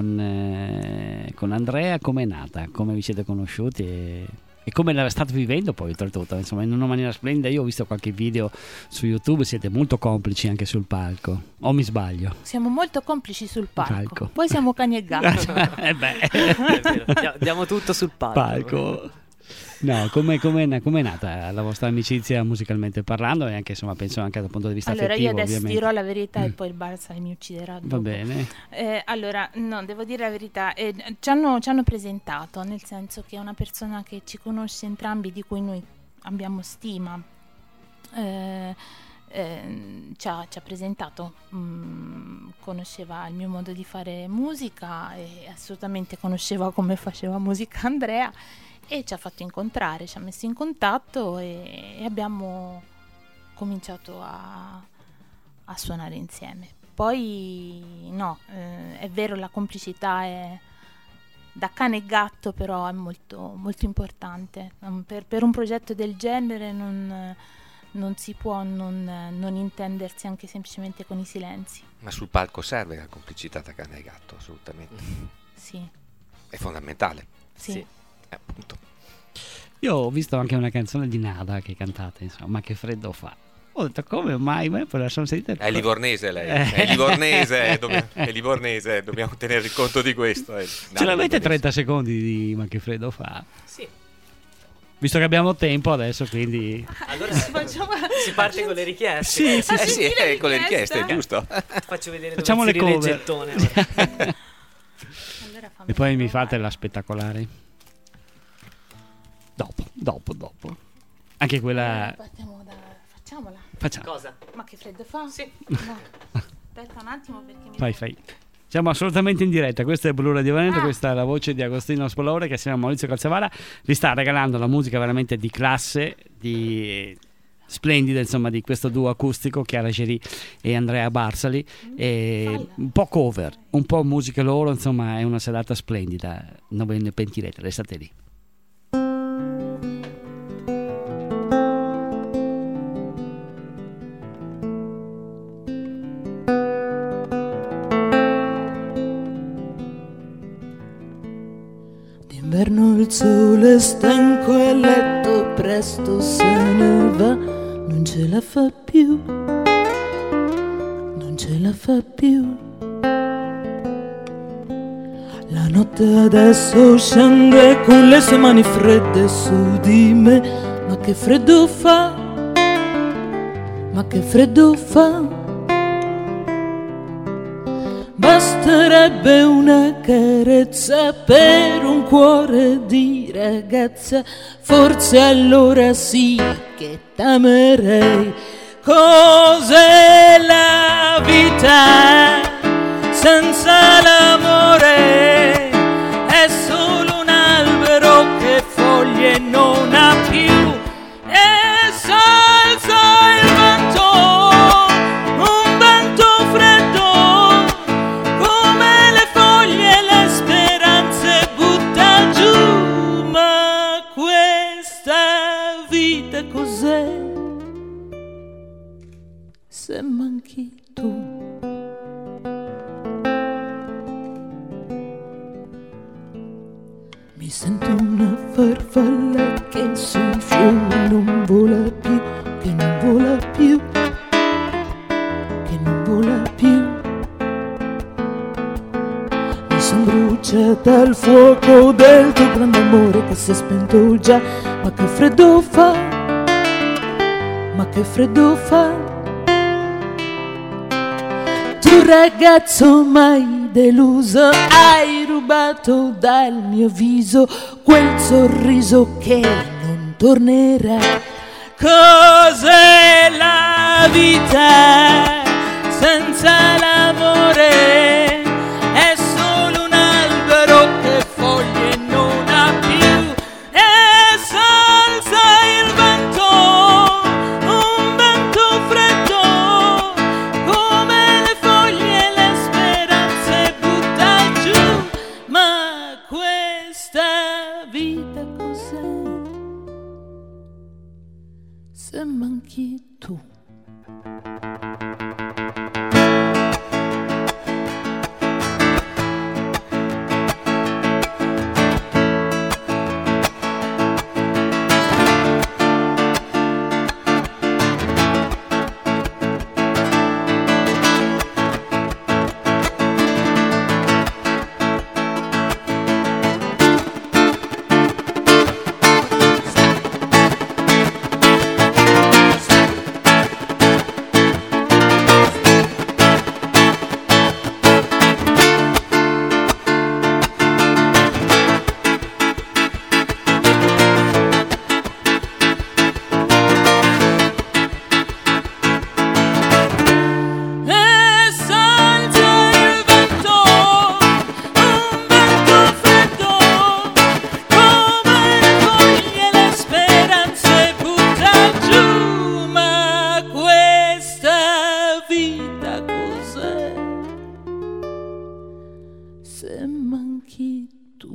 Andrea come è nata? Come vi siete conosciuti e come la state vivendo poi oltretutto? Insomma, in una maniera splendida. Io ho visto qualche video su YouTube, siete molto complici anche sul palco, o mi sbaglio? Siamo molto complici sul palco. Poi siamo cani e gatti. È vero. Diamo tutto sul palco. No, come è nata la vostra amicizia musicalmente parlando, e anche, insomma, penso anche dal punto di vista allora, affettivo, io adesso ovviamente. dirò la verità e poi il Barzali mi ucciderà dopo. Va bene. Allora, no, devo dire la verità. Ci hanno presentato, nel senso che è una persona che ci conosce entrambi, di cui noi abbiamo stima. Ci ha presentato, conosceva il mio modo di fare musica e assolutamente conosceva come faceva musica Andrea, e ci ha fatto incontrare, ci ha messo in contatto e abbiamo cominciato a suonare insieme. Poi no, è vero, la complicità è da cane e gatto, però è molto, molto importante. Per un progetto del genere non si può non intendersi anche semplicemente con i silenzi. Ma sul palco serve la complicità da cane e gatto, assolutamente. Sì. È fondamentale. Sì. Appunto. Io ho visto anche una canzone di Nada che cantate, insomma, Ma che freddo fa. Ho detto, come mai? Poi lasciamo sentire. È livornese lei, è livornese, dobbiamo tenere conto di questo. Ce l'avete 30 secondi di Ma che freddo fa? Sì. Visto che abbiamo tempo adesso, quindi... Allora si parte con le richieste. Sì. Con le richieste, giusto? Faccio vedere Facciamo dove le inserire cover. il gettone ora. Allora E poi mi fate la spettacolare. Dopo. Anche quella... Facciamola. Facciamo. Cosa? Ma che freddo fa? Sì. No. Aspetta un attimo perché Fai. Siamo assolutamente in diretta. Questa è Blu Radio Veneto, questa è la voce di Agostino Spolore, che assieme a Maurizio Calzavara vi sta regalando la musica veramente di classe, di splendida, insomma, di questo duo acustico, Chiara Geri e Andrea Barzali, e un po' cover, un po' musica loro, insomma, è una serata splendida, non ve ne pentirete, restate lì. D'inverno il sole è stanco e il letto presto se ne va, non ce la fa più, non ce la fa più. La notte adesso scende con le sue mani fredde su di me, ma che freddo fa, ma che freddo fa. Basterebbe una carezza per un cuore di ragazza, forse allora sì che t'amerei. Cos'è la vita senza l'amore? È solo un albero che foglie non ha più, e s'alza il vento, un vento freddo, come le foglie le speranze butta giù. Ma questa vita cos'è se manchi tu? Mi sento una farfalla che sui fiori non vola più, che non vola più, che non vola più. Mi son bruciata al fuoco del tuo grande amore che si è spento già. Ma che freddo fa, ma che freddo fa. Tu ragazzo mai deluso, hai rubato dal mio viso quel sorriso che non tornerà. Cos'è la vita senza l'amore? È solo un albero che foglie non ha più, e s'alza il vento, un vento freddo, come le foglie le speranze butta giù. Ma questa vita cos'è se manchi tu? Se manchi tu.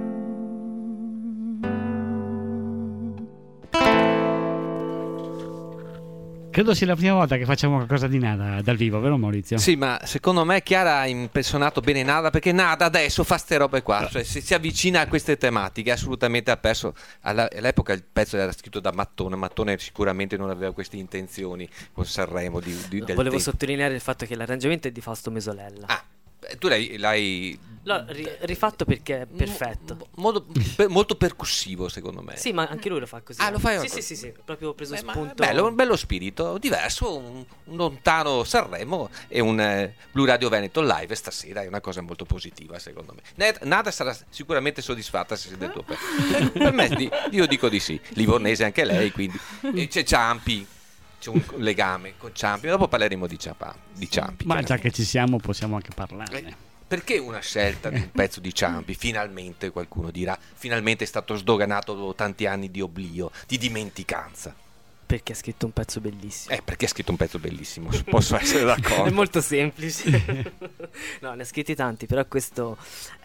Credo sia la prima volta che facciamo qualcosa di Nada dal vivo, vero Maurizio? Sì, ma secondo me Chiara ha impressionato bene Nada, perché Nada adesso fa ste robe qua, cioè se si avvicina a queste tematiche assolutamente ha perso. All'epoca il pezzo era scritto da Mattone sicuramente non aveva queste intenzioni con Sanremo del Volevo tempo. sottolineare il fatto che l'arrangiamento è di Fausto Mesolella. Tu l'hai L'ho rifatto perché è perfetto. molto percussivo secondo me. Sì, ma anche lui lo fa così. Lo fai Sì, sì, sì, proprio preso ma spunto. bello, un bello spirito, diverso, un lontano Sanremo e un Blu Radio Veneto live stasera è una cosa molto positiva secondo me. Nada sarà sicuramente soddisfatta se siete tu. Per me io dico di sì. Livornese anche lei, quindi e c'è Ciampi. C'è un legame con Ciampi, dopo parleremo di Ciampi. Ma già che ci siamo possiamo anche parlarne. Perché una scelta di un pezzo di Ciampi? Finalmente qualcuno dirà, finalmente è stato sdoganato dopo tanti anni di oblio, di dimenticanza. Perché ha scritto un pezzo bellissimo. Perché ha scritto un pezzo bellissimo, posso essere d'accordo. È molto semplice. No, ne ha scritti tanti, però questo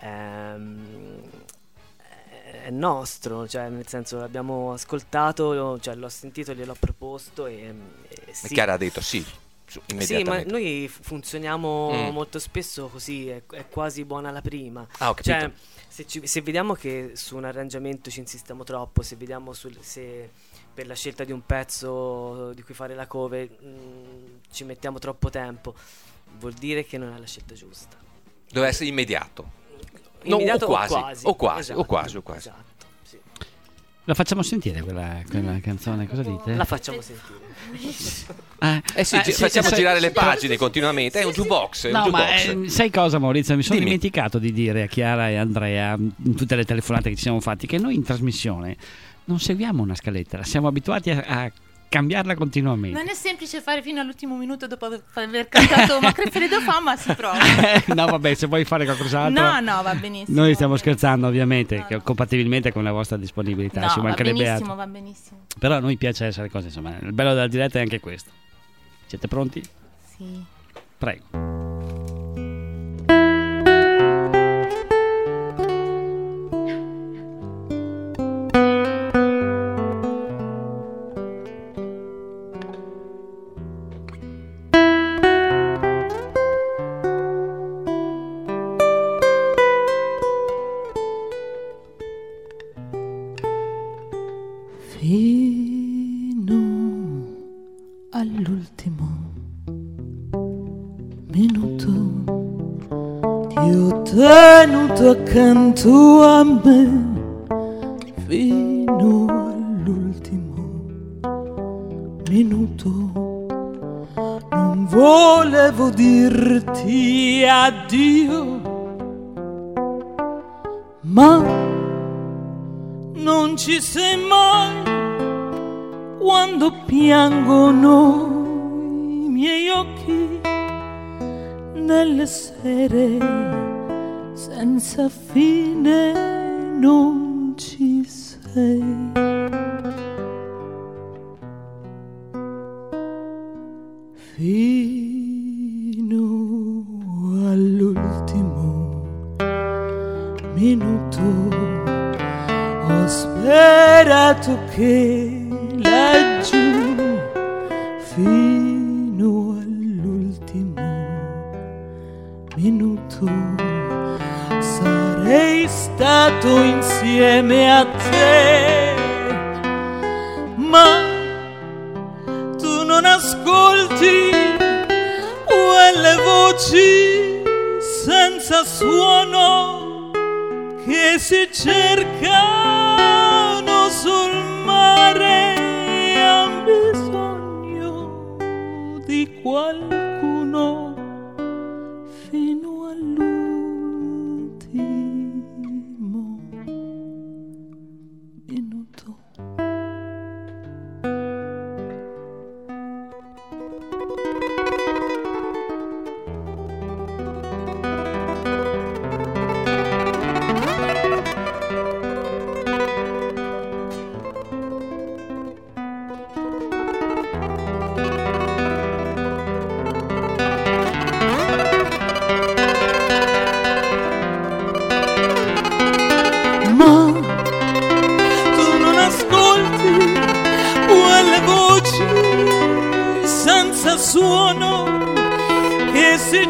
è nostro, cioè nel senso l'abbiamo ascoltato, cioè l'ho sentito, gliel'ho proposto e sì. Chiara ha detto sì, immediatamente. Sì, ma noi funzioniamo molto spesso così, è quasi buona la prima. Ho capito. Cioè, se vediamo che su un arrangiamento ci insistiamo troppo, se vediamo se per la scelta di un pezzo di cui fare la cover ci mettiamo troppo tempo, vuol dire che non è la scelta giusta. Deve essere immediato. Immediato o quasi. Esatto, O quasi. esatto, sì. La facciamo sentire quella canzone, cosa dite? La facciamo sentire. Facciamo girare le pagine continuamente. È un jukebox. No, ma sai cosa, Maurizio? Mi sono dimenticato di dire a Chiara e Andrea in tutte le telefonate che ci siamo fatti che noi in trasmissione non seguiamo una scaletta, siamo abituati a cambiarla continuamente. Non è semplice fare fino all'ultimo minuto dopo aver cantato Ma Credo fa, ma si prova. No, vabbè, se vuoi fare qualcos'altro. No, va benissimo. Noi stiamo scherzando, ovviamente, compatibilmente con la vostra disponibilità. No, ci mancherebbe altro. va benissimo. Però a noi piace essere cose, insomma. Il bello della diretta è anche questo. Siete pronti? Sì. Prego. Fino all'ultimo minuto ti ho tenuto accanto a me, fino all'ultimo minuto non volevo dirti addio, ma non ci sei mai quando piangono i miei occhi nelle sere senza fine, non ci sei. Fino all'ultimo minuto ho sperato che laggiù, fino all'ultimo minuto, sarei stato insieme a te, ma tu non ascolti quelle voci senza suono che si cercano sul mare e han bisogno di qualcuno fino all'ultimo minuto. Suono che si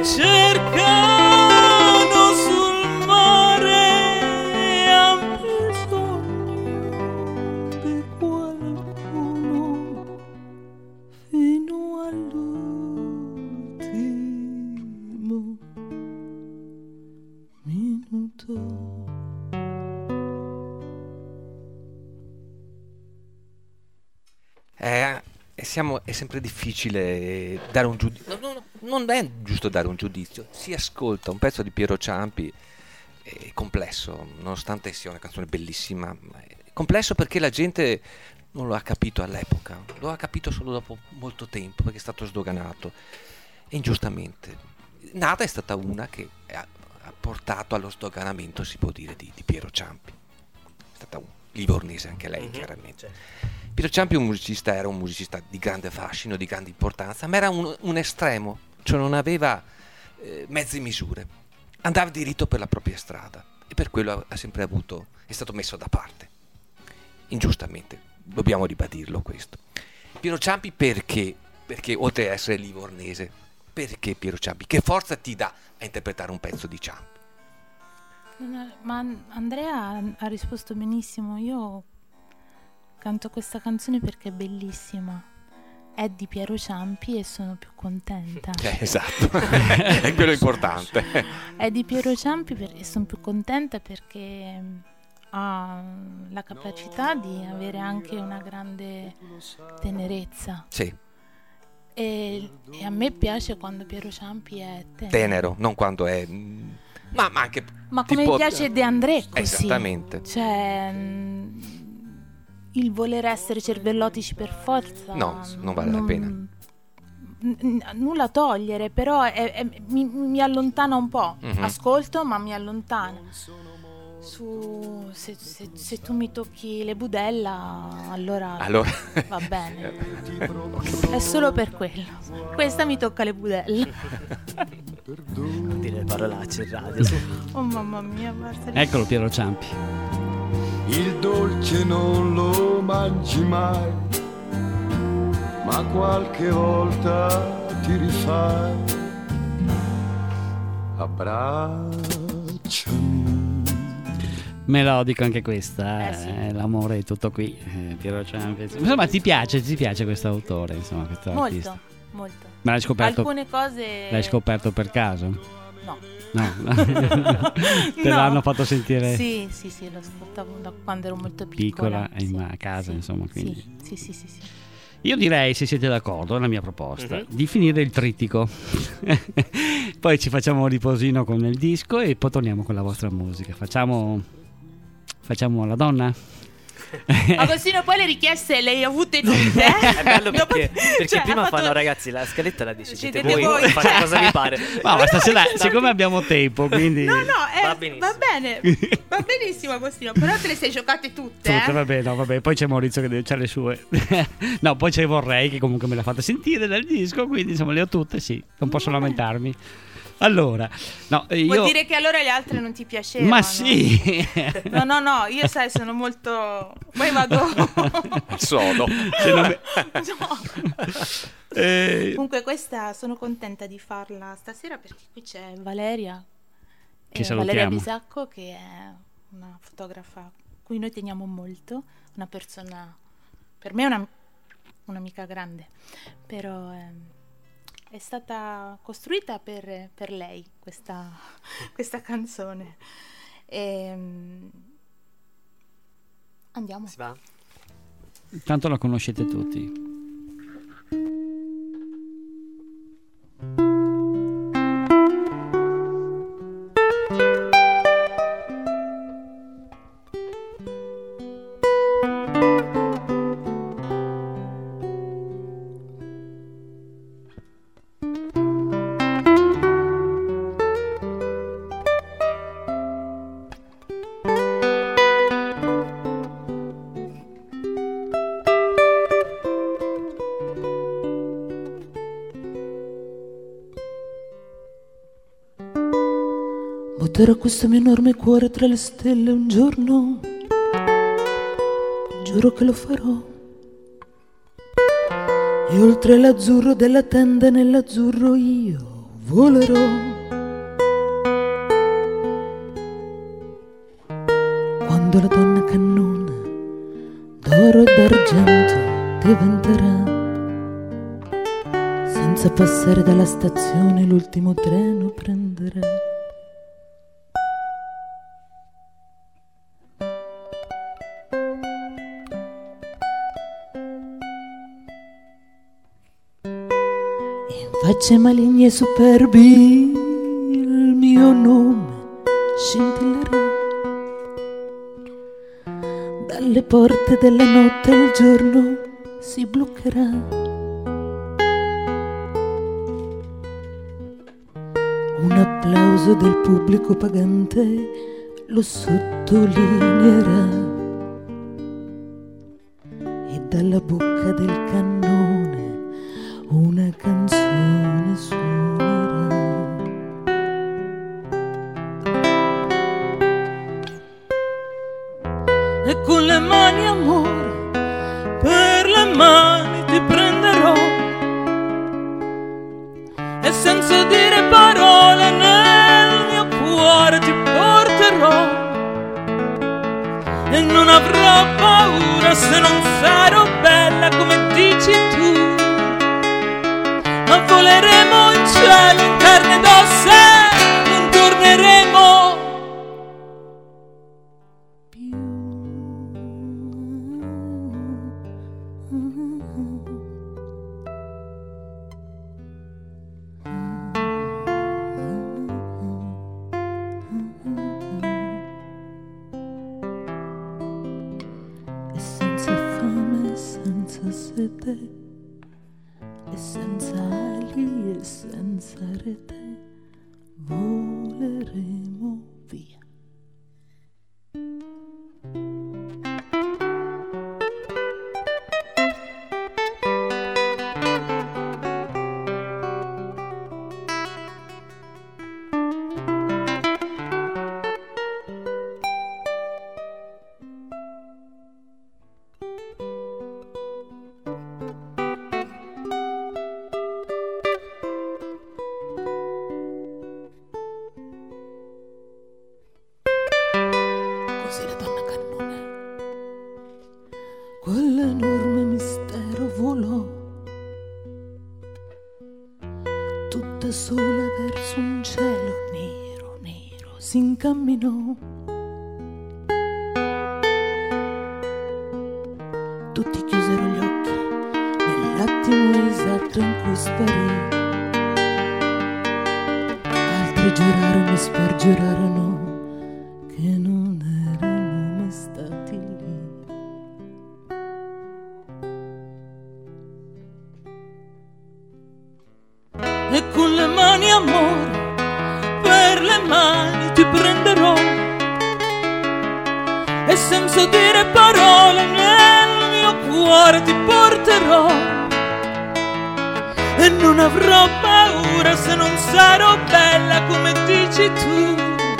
cercano sul mare e han bisogno di qualcuno fino all'ultimo minuto. È sempre difficile dare un giudizio. Non è giusto dare un giudizio. Si ascolta un pezzo di Piero Ciampi, è complesso, nonostante sia una canzone bellissima. È complesso perché la gente non lo ha capito all'epoca, lo ha capito solo dopo molto tempo, perché è stato sdoganato, e ingiustamente. Nata è stata una che ha portato allo sdoganamento, si può dire, di Piero Ciampi. È stata un livornese anche lei, chiaramente. Piero Ciampi era un musicista di grande fascino, di grande importanza, ma era un estremo, cioè non aveva mezze misure, andava diritto per la propria strada e per quello ha sempre è stato messo da parte, ingiustamente, dobbiamo ribadirlo questo. Piero Ciampi perché oltre a essere livornese, perché Piero Ciampi? Che forza ti dà a interpretare un pezzo di Ciampi? Ma Andrea ha risposto benissimo. Io canto questa canzone perché è bellissima, è di Piero Ciampi e sono più contenta. Esatto, è quello importante. È di Piero Ciampi e sono più contenta perché ha la capacità di avere anche una grande tenerezza. Sì, E a me piace quando Piero Ciampi è tenero, non quando è... Ma anche... Ma come tipo- mi piace De André così. Esattamente. Cioè, il voler essere cervellotici per forza. No, non vale la pena. Nulla togliere, però mi allontana un po'. Mhm. Ascolto, ma mi allontana. Se tu mi tocchi le budella, allora va bene. È solo per quello. Questa mi tocca le budella. Non dire le parolacce in radio. Su. Oh mamma mia, basta. Eccolo Piero Ciampi. Il dolce non lo mangi mai, ma qualche volta ti rifai. Abbracciami. Melodico anche questa, l'amore è tutto qui, Piero Ciampi. Insomma, ti piace questo autore, insomma, questo artista? Molto. Ma l'hai scoperto? Alcune cose. L'hai scoperto per caso? No. No. Te No. l'hanno fatto sentire Sì, lo ascoltavo da quando ero molto piccola. piccola a casa, insomma, quindi. Sì. Io direi, se siete d'accordo, è la mia proposta, di finire il trittico. Poi ci facciamo un riposino con il disco e poi torniamo con la vostra musica. Facciamo la donna? Agostino, poi le richieste le hai avute tutte, eh? È bello perché Cioè, prima ha fatto- fanno, ragazzi, la scaletta la decidete Decidete voi. fate cosa vi pare. Ma stasera, siccome abbiamo tempo, quindi... No, Va benissimo. va benissimo Agostino, però te le sei giocate tutte, Tutte, vabbè, poi c'è Maurizio che deve c'ha le sue. No, poi c'è Vorrei che comunque me l'ha fatta sentire dal disco, quindi insomma le ho tutte, sì, non posso lamentarmi. Allora, no, io... Vuol dire che allora le altre non ti piacevano? Ma sì! No, io sai, sono molto... Poi vado... Solo. Se non me- No. Comunque questa sono contenta di farla stasera perché qui c'è Valeria. Che Valeria salutiamo. Bisacco, che è una fotografa a cui noi teniamo molto, una persona, per me è un'amica grande, però è stata costruita per lei questa canzone. Andiamo. Si va? Tanto la conoscete tutti. Butterò questo mio enorme cuore tra le stelle un giorno, giuro che lo farò. E oltre l'azzurro della tenda nell'azzurro io volerò. Quando la donna cannone d'oro e d'argento diventerà, senza passare dalla stazione l'ultimo treno prenderà. Facce maligne e superbi il mio nome scintillerà. Dalle porte della notte il giorno si bloccherà. Un applauso del pubblico pagante lo sottolineerà. E dalla bocca del cannone una canzone suonerà. E con le mani amore, per le mani ti prenderò, e senza dire parole nel mio cuore ti porterò, e non avrò paura se non sarò bella come dici tu. Ma voleremo in cielo in carne ed ossa, non torneremo più. te, e senza ali e senza rete voleremo via. Così la donna cannone, quell'enorme mistero volò, tutta sola verso un cielo nero, nero, si incamminò. Tutti chiusero gli occhi nell'attimo esatto in cui sparì. Altri giurarono e spergiurarono che non erano mai stati lì. E con le mani, amore, per le mani ti prenderò, e senza dire parole nel mio cuore ti porterò, e non avrò paura se non sarò bella come dici tu,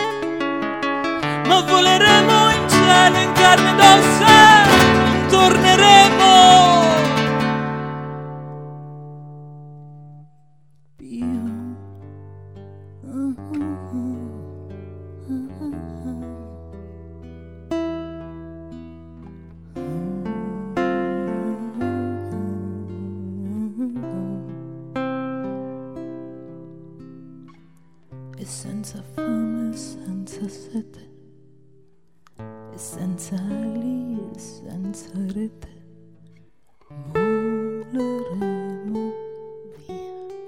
ma voleremo in cielo in carne ed ossa, non torneremo più. E senza fame e senza sete, e senza ali e senza rete voleremo via.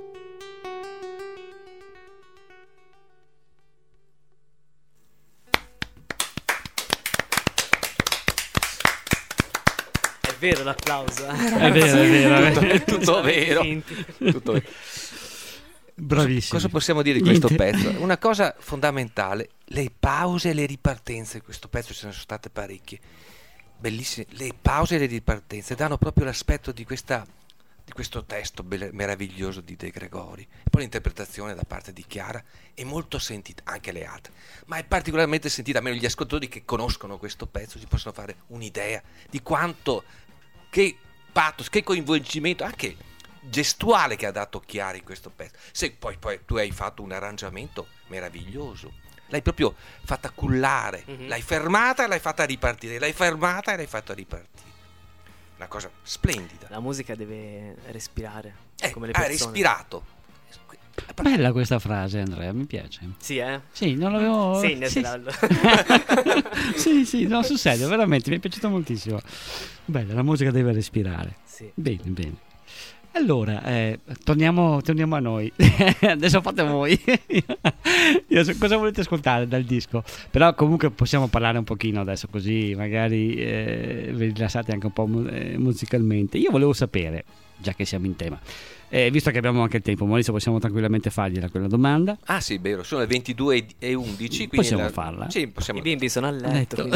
È vero l'applauso. È vero. È tutto vero. Tutto vero. Bravissimo. Cosa possiamo dire di questo pezzo? Una cosa fondamentale, le pause e le ripartenze. In questo pezzo ce ne sono state parecchie, bellissime. Le pause e le ripartenze danno proprio l'aspetto di questo testo meraviglioso di De Gregori. E poi l'interpretazione da parte di Chiara è molto sentita, anche le altre, ma è particolarmente sentita. Almeno gli ascoltatori che conoscono questo pezzo si possono fare un'idea di quanto, che pathos, che coinvolgimento anche gestuale che ha dato Chiara in questo pezzo. Se poi tu hai fatto un arrangiamento meraviglioso, l'hai proprio fatta cullare, l'hai fermata e l'hai fatta ripartire, l'hai fermata e l'hai fatta ripartire. Una cosa splendida. La musica deve respirare come le Ha persone. respirato. Bella questa frase, Andrea, mi piace. Sì, Sì, non l'avevo... Segnatela. Sì, no, sul serio, veramente, mi è piaciuto moltissimo. Bella, la musica deve respirare. Sì. Bene. Allora, torniamo a noi. Adesso fate voi. Cosa volete ascoltare dal disco? Però comunque possiamo parlare un pochino adesso, così magari vi rilassate anche un po' musicalmente. Io volevo sapere, già che siamo in tema, visto che abbiamo anche il tempo, Maurizio, possiamo tranquillamente fargliela quella domanda. Ah sì, vero, sono le 22:11, Possiamo farla? Sì, possiamo. I bimbi sono a letto.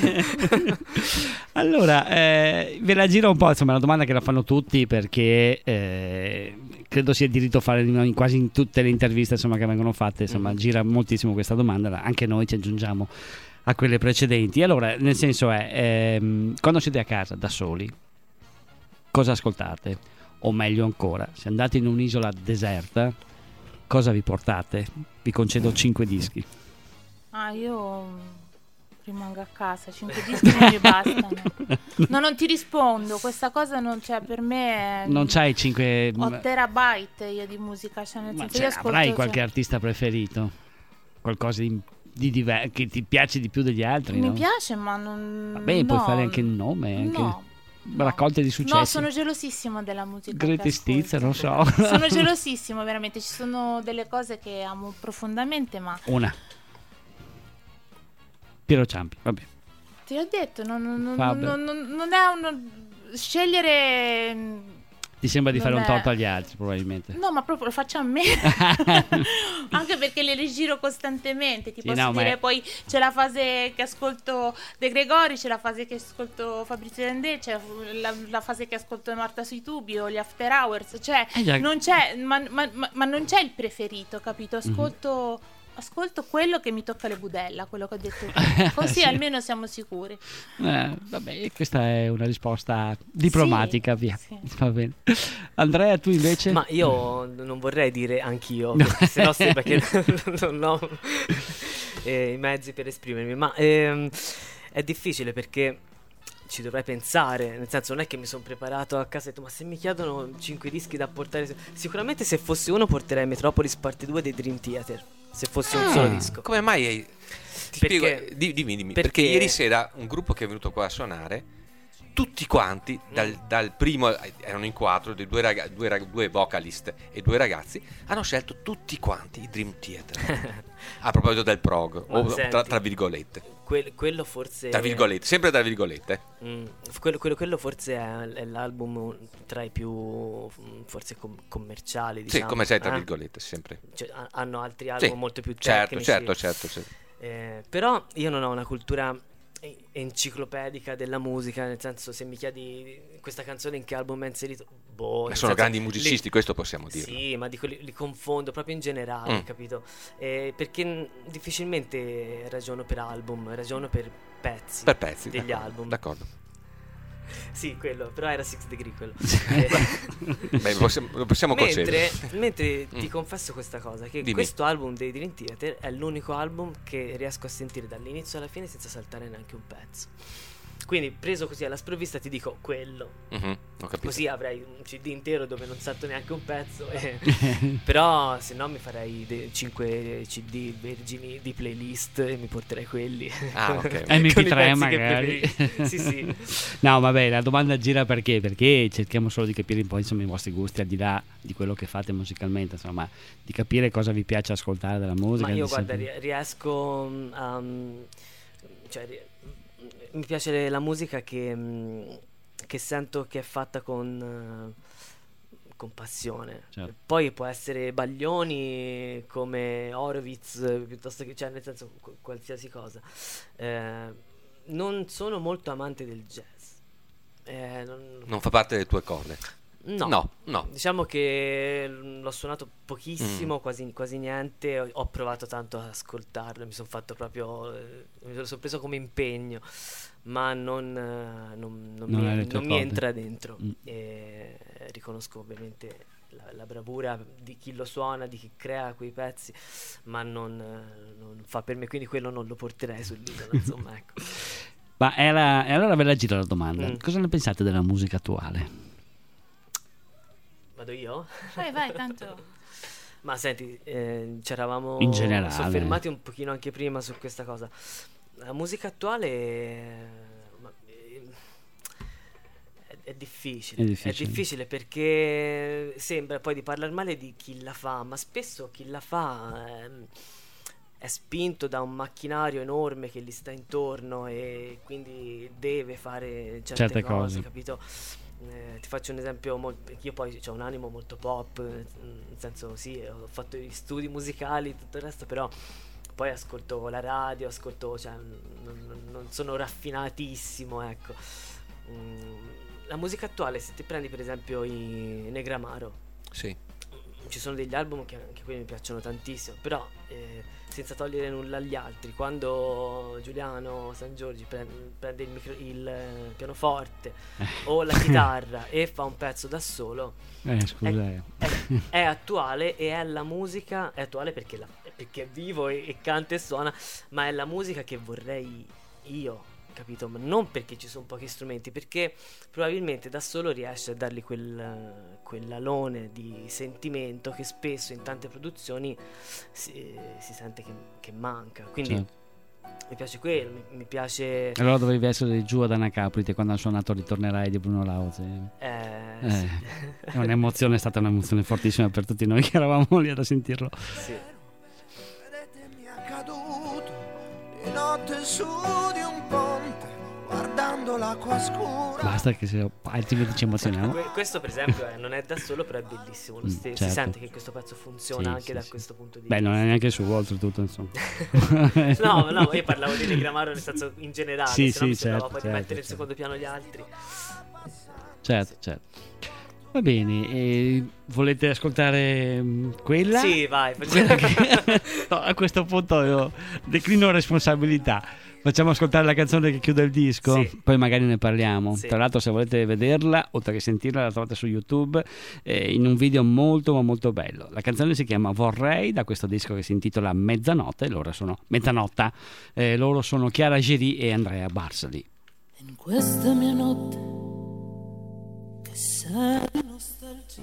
Allora, ve la giro un po', insomma, è una domanda che la fanno tutti, perché credo sia diritto fare quasi in tutte le interviste, insomma, che vengono fatte, insomma, gira moltissimo questa domanda, anche noi ci aggiungiamo a quelle precedenti. Allora, nel senso è, quando siete a casa da soli, cosa ascoltate? O meglio ancora, se andate in un'isola deserta, cosa vi portate? Vi concedo 5 dischi. Io rimango a casa, 5 dischi non mi bastano. No, non ti rispondo, questa cosa non c'è per me. Non c'hai 5... Ho terabyte io di musica, cioè nel senso, io ascolto, avrai qualche artista preferito? Qualcosa che ti piace di più degli altri? Mi no? piace, ma non... Vabbè, puoi fare anche il nome, anche... No. Raccolte di successi. No, sono gelosissimo della musica. Greatest Hits, non so. Sono gelosissimo, veramente. Ci sono delle cose che amo profondamente, ma... Una. Piero Ciampi, vabbè. Ti ho detto, non Vabbè. è scegliere Ti sembra di non fare un è- torto agli altri, probabilmente. No, ma proprio lo faccio a me. Anche perché le rigiro costantemente. Ti Sì, posso no, ma dire, è- poi c'è la fase che ascolto De Gregori, c'è la fase che ascolto Fabrizio Dendè, c'è la fase che ascolto Marta sui tubi o gli After Hours. Cioè, già. non c'è, ma non c'è il preferito, capito? Ascolto quello che mi tocca le budella, quello che ho detto prima. Così Sì. almeno siamo sicuri. Vabbè, questa è una risposta diplomatica, Sì, via. sì. Va bene. Andrea, tu invece? Ma io non vorrei dire anch'io, perché sennò sembra che non ho i mezzi per esprimermi, ma è difficile perché ci dovrei pensare, nel senso non è che mi sono preparato a casa e ho detto, ma se mi chiedono 5 dischi da portare, sicuramente se fossi uno porterei Metropolis Parte 2 dei Dream Theater, se fosse un solo disco. Come mai? Ti Perché- spiego, dimmi. perché- Perché ieri sera un gruppo che è venuto qua a suonare, tutti quanti, dal primo, erano in 4, due vocalist e 2 ragazzi, hanno scelto tutti quanti i Dream Theater. A proposito del prog, Ma o senti, tra virgolette. Quello forse Tra virgolette, sempre tra virgolette. quello forse è l'album tra i più forse commerciali, Sì, diciamo. come sai, tra virgolette, sempre. Cioè, hanno altri album Sì, molto più certo, tecnici. certo. Però io non ho una cultura enciclopedica della musica, nel senso, se mi chiedi questa canzone in che album è inserito, boh, Ma nel sono senso, grandi musicisti, li- questo possiamo dirlo. Sì, ma dico, li confondo proprio in generale, capito? Perché difficilmente ragiono per album, ragiono per pezzi, Per pezzi. degli d'accordo, album. D'accordo. Sì, quello, però era Six Degree quello. Beh, lo possiamo concedere. mentre ti confesso questa cosa, che Dimmi. questo album dei Dream Theater è l'unico album che riesco a sentire dall'inizio alla fine senza saltare neanche un pezzo. Quindi preso così alla sprovvista ti dico quello. Mhm, ho capito. Così avrei un CD intero dove non salto neanche un pezzo. Però se no mi farei 5 CD vergini di playlist e mi porterei quelli. Ah, ok. Con i MP3 pezzi che magari. preferisco. Sì. No, vabbè, la domanda gira perché cerchiamo solo di capire un po', insomma, i vostri gusti, al di là di quello che fate musicalmente, insomma, di capire cosa vi piace ascoltare della musica. Ma io di guarda, sempre- riesco a... cioè, mi piace la musica che sento che è fatta con passione. Certo. Poi può essere Baglioni come Horowitz, piuttosto che, cioè, nel senso, qualsiasi cosa. Non sono molto amante del jazz. Non fa parte delle tue corde. No. No. Diciamo che l'ho suonato pochissimo, quasi niente. Ho provato tanto ad ascoltarlo, mi sono fatto proprio, mi sono preso come impegno, ma non è le tue mi corde. entra dentro. E riconosco ovviamente la bravura di chi lo suona, di chi crea quei pezzi, ma non fa per me, quindi quello non lo porterei sull'isola, insomma, ecco. Ma e allora ve la giro la domanda. Cosa ne pensate della musica attuale? Vado io? Vai, tanto. Ma senti, ci eravamo In generale. soffermati un pochino anche prima su questa cosa. La musica attuale è difficile. È difficile. Perché sembra poi di parlare male di chi la fa, ma spesso chi la fa è spinto da un macchinario enorme che gli sta intorno e quindi deve fare certe cose, capito? Ti faccio un esempio, io poi ho un animo molto pop, nel senso sì, ho fatto gli studi musicali, tutto il resto, però poi ascolto la radio, cioè, non sono raffinatissimo, ecco. La musica attuale, se ti prendi per esempio i Negramaro, Sì. ci sono degli album che anche quelli mi piacciono tantissimo, però senza togliere nulla agli altri, quando Giuliano San Giorgi prende il pianoforte o la chitarra e fa un pezzo da solo, Scusa. è attuale, e è la musica, è attuale perché è vivo e canta e suona, ma è la musica che vorrei io, capito? Ma non perché ci sono pochi strumenti, perché probabilmente da solo riesce a dargli quell'alone di sentimento che spesso in tante produzioni si sente che manca. Quindi Certo. mi piace quello, mi piace Allora dovevi essere giù ad Anacaprite quando ha suonato Ritornerai di Bruno Lauzi. sì. È un'emozione, è stata un'emozione fortissima per tutti noi che eravamo lì ad sentirlo. Sì. Vedete mi è caduto di notte su di un ponte, guardando quando l'acqua scura. Basta che se altrimenti ci emozioniamo. Questo per esempio non è da solo, però è bellissimo. Si certo. sente che questo pezzo funziona Sì, anche sì, da sì. questo punto di Beh, vista. non è neanche suo, oltretutto, insomma. No, io parlavo di Negramaro nel senso in generale, Sì, se no sì, mi sembrava certo, poi di certo, mettere in certo. secondo piano gli altri. Certo. Va bene, e volete ascoltare quella? Sì, vai. Quella che- No, a questo punto io declino responsabilità. Facciamo ascoltare la canzone che chiude il disco, Sì. poi magari ne parliamo. Sì. Tra l'altro, se volete vederla, oltre che sentirla, la trovate su YouTube in un video molto ma molto bello. La canzone si chiama Vorrei, da questo disco che si intitola Mezzanotte. Mezzanotta. Loro sono Chiara Geri e Andrea Barsali. In questa mia notte che sa di nostalgia,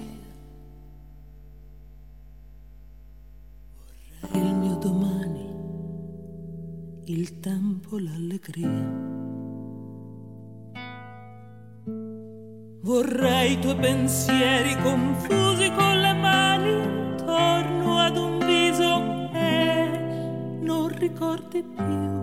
vorrei il mio domani, il tempo, l'allegria. Vorrei i tuoi pensieri confusi con le mani intorno ad un viso che non ricordi più.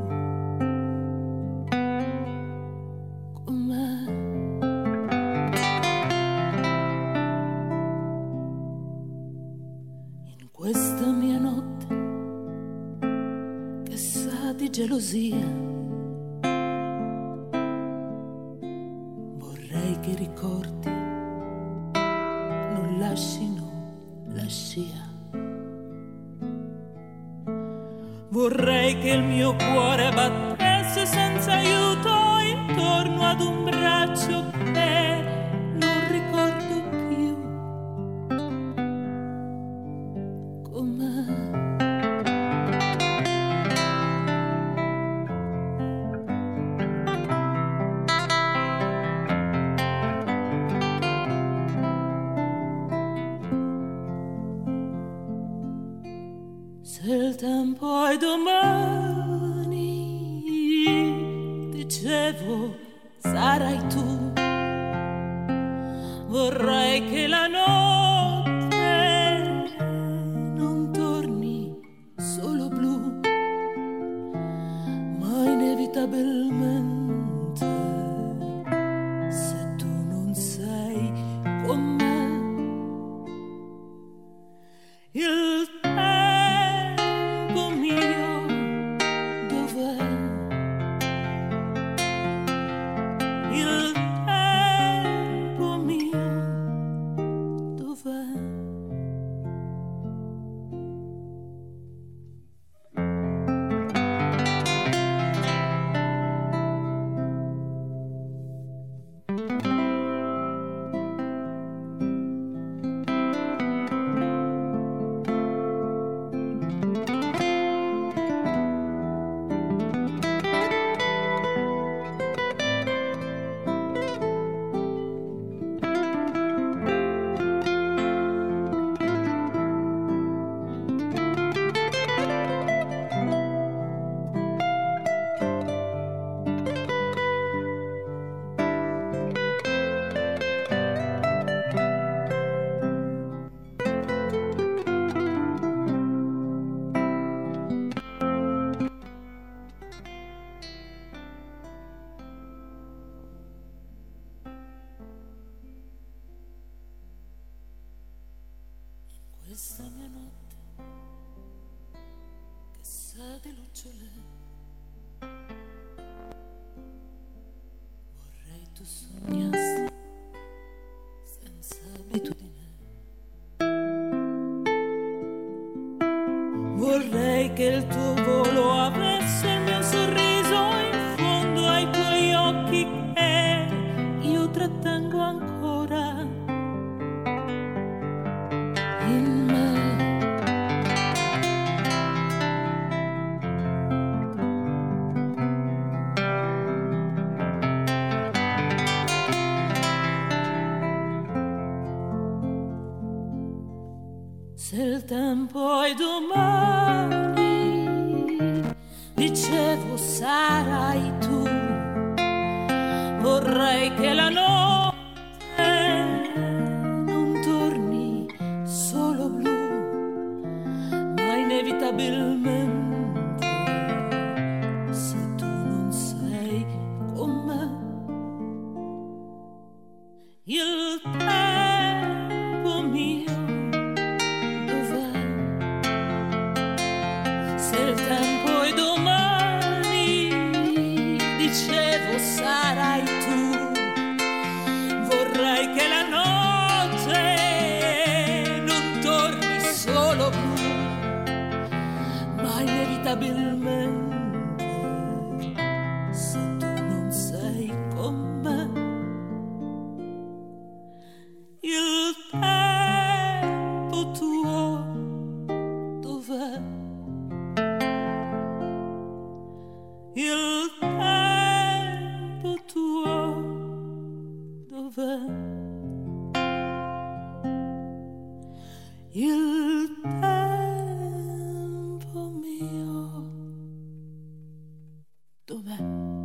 In questa mia notte che sa di gelosia, vorrei che i ricordi non lascino la scia. Vorrei che il mio cuore battesse senza aiuto intorno ad un braccio che non ricordo più. Com'è? Se il tempo è domani, dicevo, sarai tu. Vorrei che la notte non torni solo blu, ma inevitabilmente se tu non sei con me, il tempo mio dov'è? Il tempo mio dov'è? Questa mia notte che sa di lucciole, vorrei tu sognassi senza abitudine. Vorrei che il tuo volo avesse il mio sorriso in fondo ai tuoi occhi che io trattengo ancora in me. Se il tempo è domani, dicevo sarai tu. Vorrei che la notte non torni solo blu, ma inevitabilmente se tu non sei con me, se il tempo è domani, dicevo sarai tu, vorrei che la notte non torni solo blu, ma inevitabilmente se tu non sei con me, il tempo tuo dov'è? Il tempo tuo dov'è? Il tempo mio dov'è?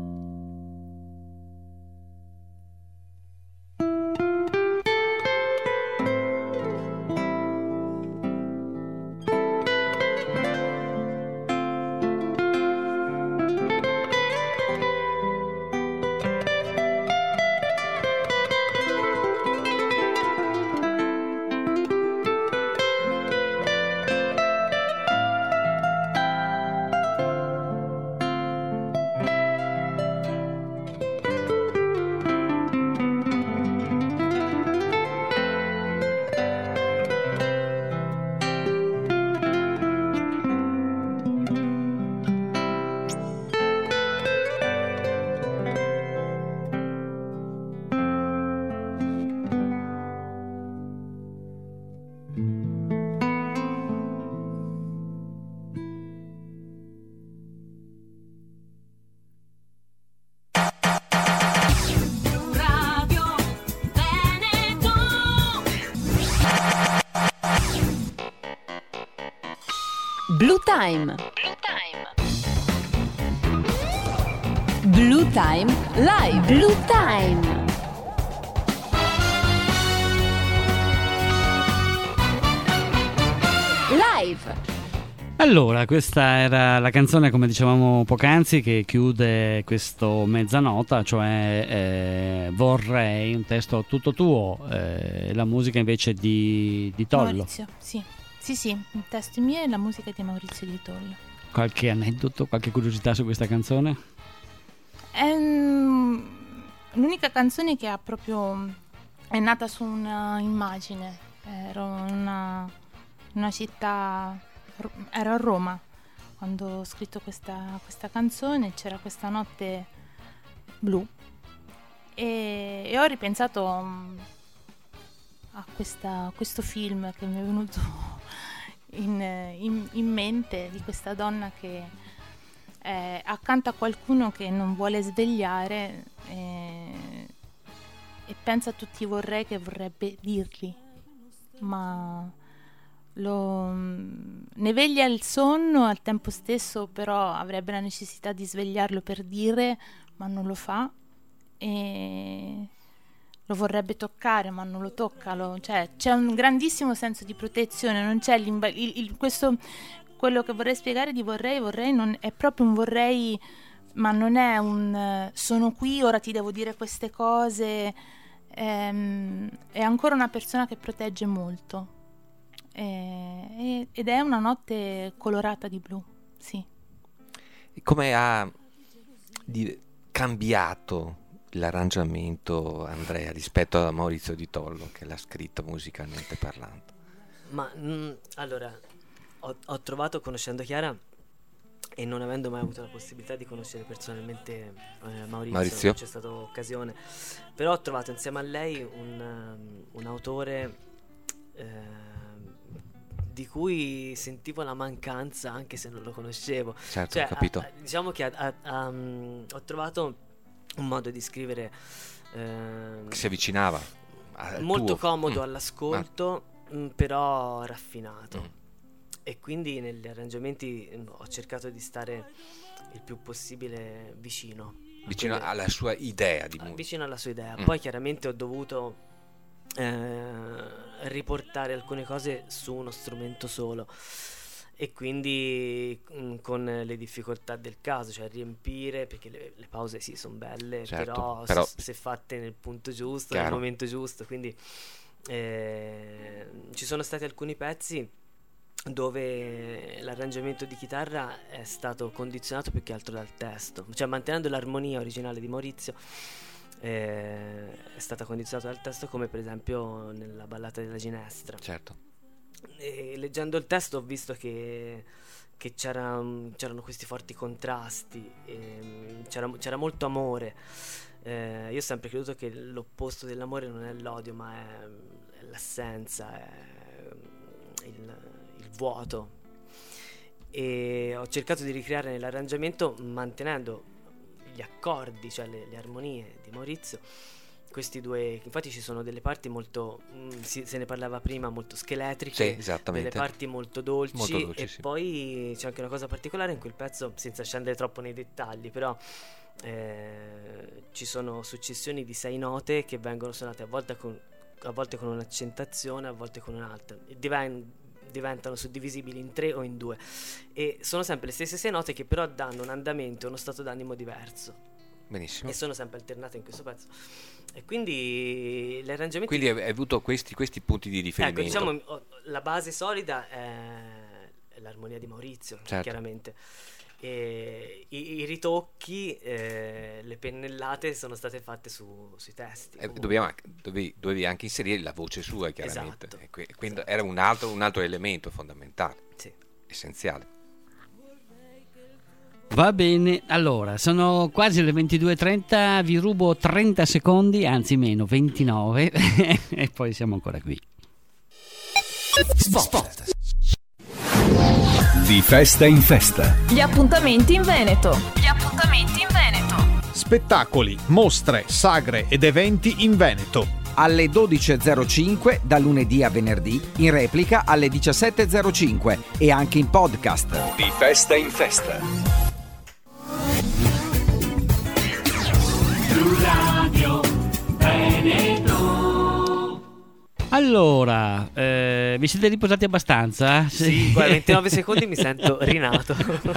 Blue Time. Blue Time Live. Blue Time. Live. Allora, questa era la canzone, come dicevamo poc'anzi, che chiude questo mezzanota, cioè Vorrei, un testo tutto tuo, la musica invece di Tollo. Maurizio, sì, il testo è mio e la musica è di Maurizio di Tollo. Qualche aneddoto, qualche curiosità su questa canzone? È l'unica canzone che ha proprio è nata su una immagine. Ero in una città, ero a Roma quando ho scritto questa canzone, c'era questa notte blu e ho ripensato a questo film che mi è venuto in mente, di questa donna che è accanto a qualcuno che non vuole svegliare e pensa a tutti i vorrei che vorrebbe dirgli, ma ne veglia il sonno, al tempo stesso però avrebbe la necessità di svegliarlo per dire, ma non lo fa, e lo vorrebbe toccare ma non lo tocca, cioè c'è un grandissimo senso di protezione, non c'è quello che vorrei spiegare di vorrei non è proprio un vorrei, ma non è un sono qui, ora ti devo dire queste cose, è ancora una persona che protegge molto, ed è una notte colorata di blu, sì. Come ha cambiato l'arrangiamento Andrea rispetto a Maurizio di Tollo, che l'ha scritto musicalmente parlando? Ma allora ho trovato, conoscendo Chiara e non avendo mai avuto la possibilità di conoscere personalmente Maurizio, non c'è stata occasione, però ho trovato insieme a lei un autore di cui sentivo la mancanza anche se non lo conoscevo. Certo, cioè, ho capito. diciamo che ho trovato un modo di scrivere che si avvicinava molto comodo all'ascolto, però raffinato. E quindi negli arrangiamenti ho cercato di stare il più possibile vicino alla sua idea di musica. Vicino alla sua idea. Poi chiaramente ho dovuto riportare alcune cose su uno strumento solo, e quindi con le difficoltà del caso, cioè riempire, perché le pause sì sono belle, certo, però se fatte nel punto giusto, chiaro, nel momento giusto, quindi ci sono stati alcuni pezzi dove l'arrangiamento di chitarra è stato condizionato più che altro dal testo, cioè mantenendo l'armonia originale di Maurizio è stata condizionata dal testo, come per esempio nella ballata della Ginestra. Certo. E leggendo il testo ho visto che c'erano questi forti contrasti, c'era molto amore. Io ho sempre creduto che l'opposto dell'amore non è l'odio, ma è l'assenza, è il vuoto. E ho cercato di ricreare nell'arrangiamento, mantenendo gli accordi, cioè le armonie di Maurizio, questi due. Infatti ci sono delle parti molto, se ne parlava prima, molto scheletriche, Sì, esattamente. delle parti molto dolci, Molto dolci, e sì. poi c'è anche una cosa particolare in quel pezzo, senza scendere troppo nei dettagli, però ci sono successioni di 6 note che vengono suonate a volte con un'accentazione, a volte con un'altra, e diventano suddivisibili in 3 o in 2, e sono sempre le stesse 6 note che però danno un andamento e uno stato d'animo diverso, Benissimo. e sono sempre alternate in questo pezzo, e quindi gli arrangiamenti. Quindi hai avuto questi punti di riferimento. Ecco, diciamo, la base solida è l'armonia di Maurizio, Certo. chiaramente. E i ritocchi, le pennellate sono state fatte sui testi. Dovevi anche inserire la voce sua, chiaramente. Esatto. Quindi era un altro elemento fondamentale, Sì. essenziale. Va bene, allora sono quasi le 22:30, vi rubo 30 secondi, anzi meno, 29 e poi siamo ancora qui. Spot. Di festa in festa. Gli appuntamenti in Veneto. Spettacoli, mostre, sagre ed eventi in Veneto. Alle 12.05 da lunedì a venerdì, in replica alle 17.05 e anche in podcast. Di festa in festa. Allora, vi siete riposati abbastanza? Sì, guarda, 29 secondi mi sento rinato.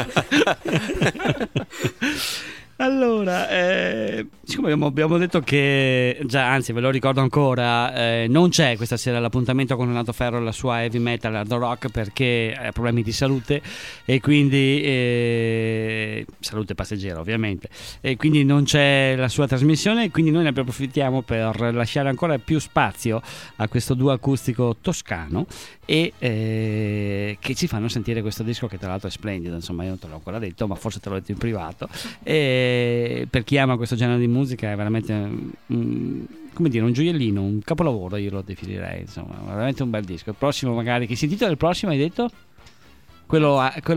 Allora, siccome abbiamo detto che già, anzi ve lo ricordo ancora, non c'è questa sera l'appuntamento con Renato Ferro e la sua heavy metal hard rock perché ha problemi di salute, e quindi salute passeggera ovviamente, e quindi non c'è la sua trasmissione, quindi noi ne approfittiamo per lasciare ancora più spazio a questo duo acustico toscano e che ci fanno sentire questo disco, che tra l'altro è splendido, insomma io non te l'ho ancora detto, ma forse te l'ho detto in privato. Per chi ama questo genere di musica è veramente come dire, un gioiellino, un capolavoro, io lo definirei, insomma, veramente un bel disco. Il prossimo magari, che si intitola il prossimo, hai detto? Quello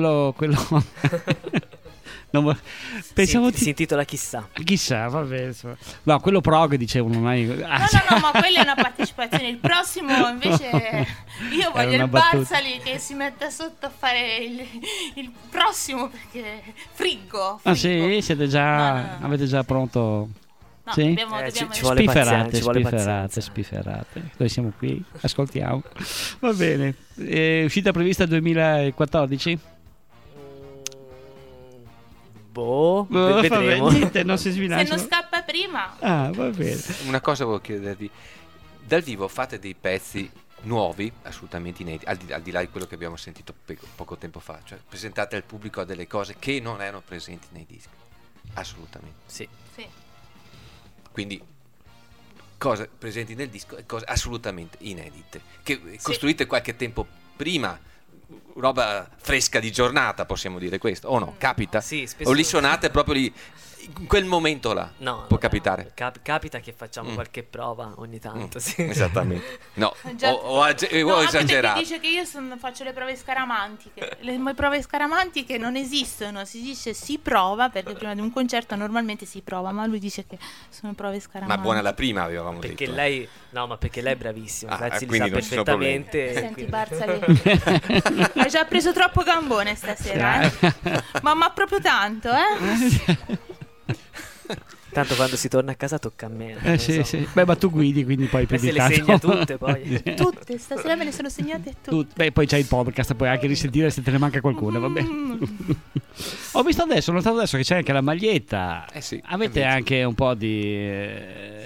non, pensavo si intitola Chissà, vabbè, insomma. No, quello prog dicevo non hai... No, ma quella è una partecipazione. Il prossimo invece io voglio il Barzali che si metta sotto a fare il prossimo, perché friggo. Ah sì? Siete già... No. Avete già pronto? No, Sì? dobbiamo ci vuole pazienza, Spifferate. Noi siamo qui, ascoltiamo. Va bene. Uscita prevista 2014? Vedremo. Vabbè, niente, non si sbilancia. Se non scappa prima. Ah, va bene. Una cosa volevo chiedervi: dal vivo fate dei pezzi nuovi, assolutamente inediti, al di là di quello che abbiamo sentito poco tempo fa, cioè presentate al pubblico a delle cose che non erano presenti nei dischi, assolutamente. Sì. Quindi cose presenti nel disco e cose assolutamente inedite, che costruite qualche tempo prima, roba fresca di giornata, possiamo dire questo, o no? Capita? Sì, spesso. O li suonate proprio lì, in quel momento là? No, può capitare. Capita che facciamo qualche prova ogni tanto, sì. Esattamente. No, ho Anche esagerato. perché dice che io faccio le prove scaramantiche. Le prove scaramantiche non esistono. Si dice si prova, perché prima di un concerto normalmente si prova, ma lui dice che sono prove scaramantiche. Ma buona la prima, avevamo perché detto. lei perché lei è bravissima, Ah, Pezzi li quindi sa non ci sono problemi. perfettamente. Senti quindi- Barzali, hai già preso troppo gambone stasera, ma proprio tanto, Tanto quando si torna a casa tocca a me. Sì. Beh, ma tu guidi, quindi poi più Se di le tanto. segna tutte poi. Tutte, stasera me ne sono segnate tutte. Beh, poi c'hai il podcast, puoi anche risentire se te ne manca qualcuno, va bene. Ho notato adesso che c'è anche la maglietta. Sì, Avete anche un po' di...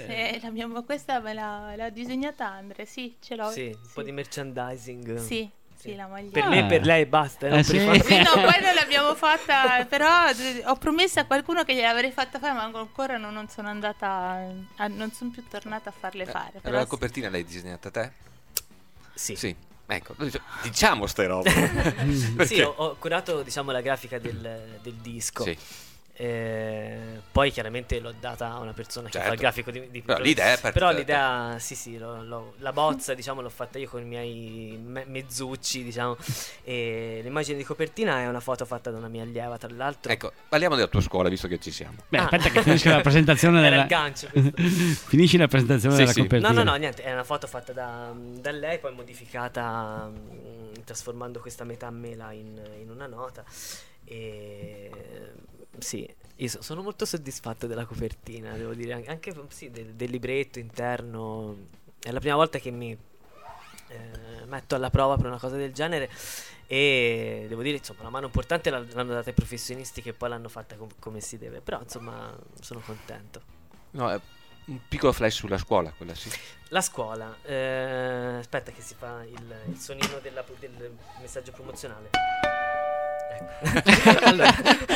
Questa me l'ha disegnata Andre, sì, ce l'ho. Sì, un po' di merchandising. Sì, Sì, la maglietta. Per me e per lei basta. Non sì. per Sì, no, poi non l'abbiamo fatta, però ho promesso a qualcuno che gliel'avrei fatta fare, ma ancora non sono andata, non sono più tornata a farle fare. Però Allora la copertina l'hai disegnata te? Sì. Ecco, diciamo ste robe. Sì, ho curato, diciamo, la grafica del disco. Sì. Poi chiaramente l'ho data a una persona che fa il grafico di però l'idea è però l'idea sì la bozza, diciamo, l'ho fatta io con i miei mezzucci, diciamo, e l'immagine di copertina è una foto fatta da una mia allieva, tra l'altro. Ecco, parliamo della tua scuola, visto che ci siamo. Aspetta che finisca la presentazione Era il gancio questo. Finisci la presentazione della copertina. No, niente, è una foto fatta da lei, poi modificata trasformando questa metà mela in una nota. E sì, io sono molto soddisfatto della copertina, devo dire, anche sì, del libretto interno. È la prima volta che mi metto alla prova per una cosa del genere, e devo dire, insomma, una mano importante l'hanno data i professionisti che poi l'hanno fatta come si deve, però insomma sono contento. No, è un piccolo flash sulla scuola, quella sì. La scuola, aspetta che si fa il suonino del messaggio promozionale. Ecco. Allora,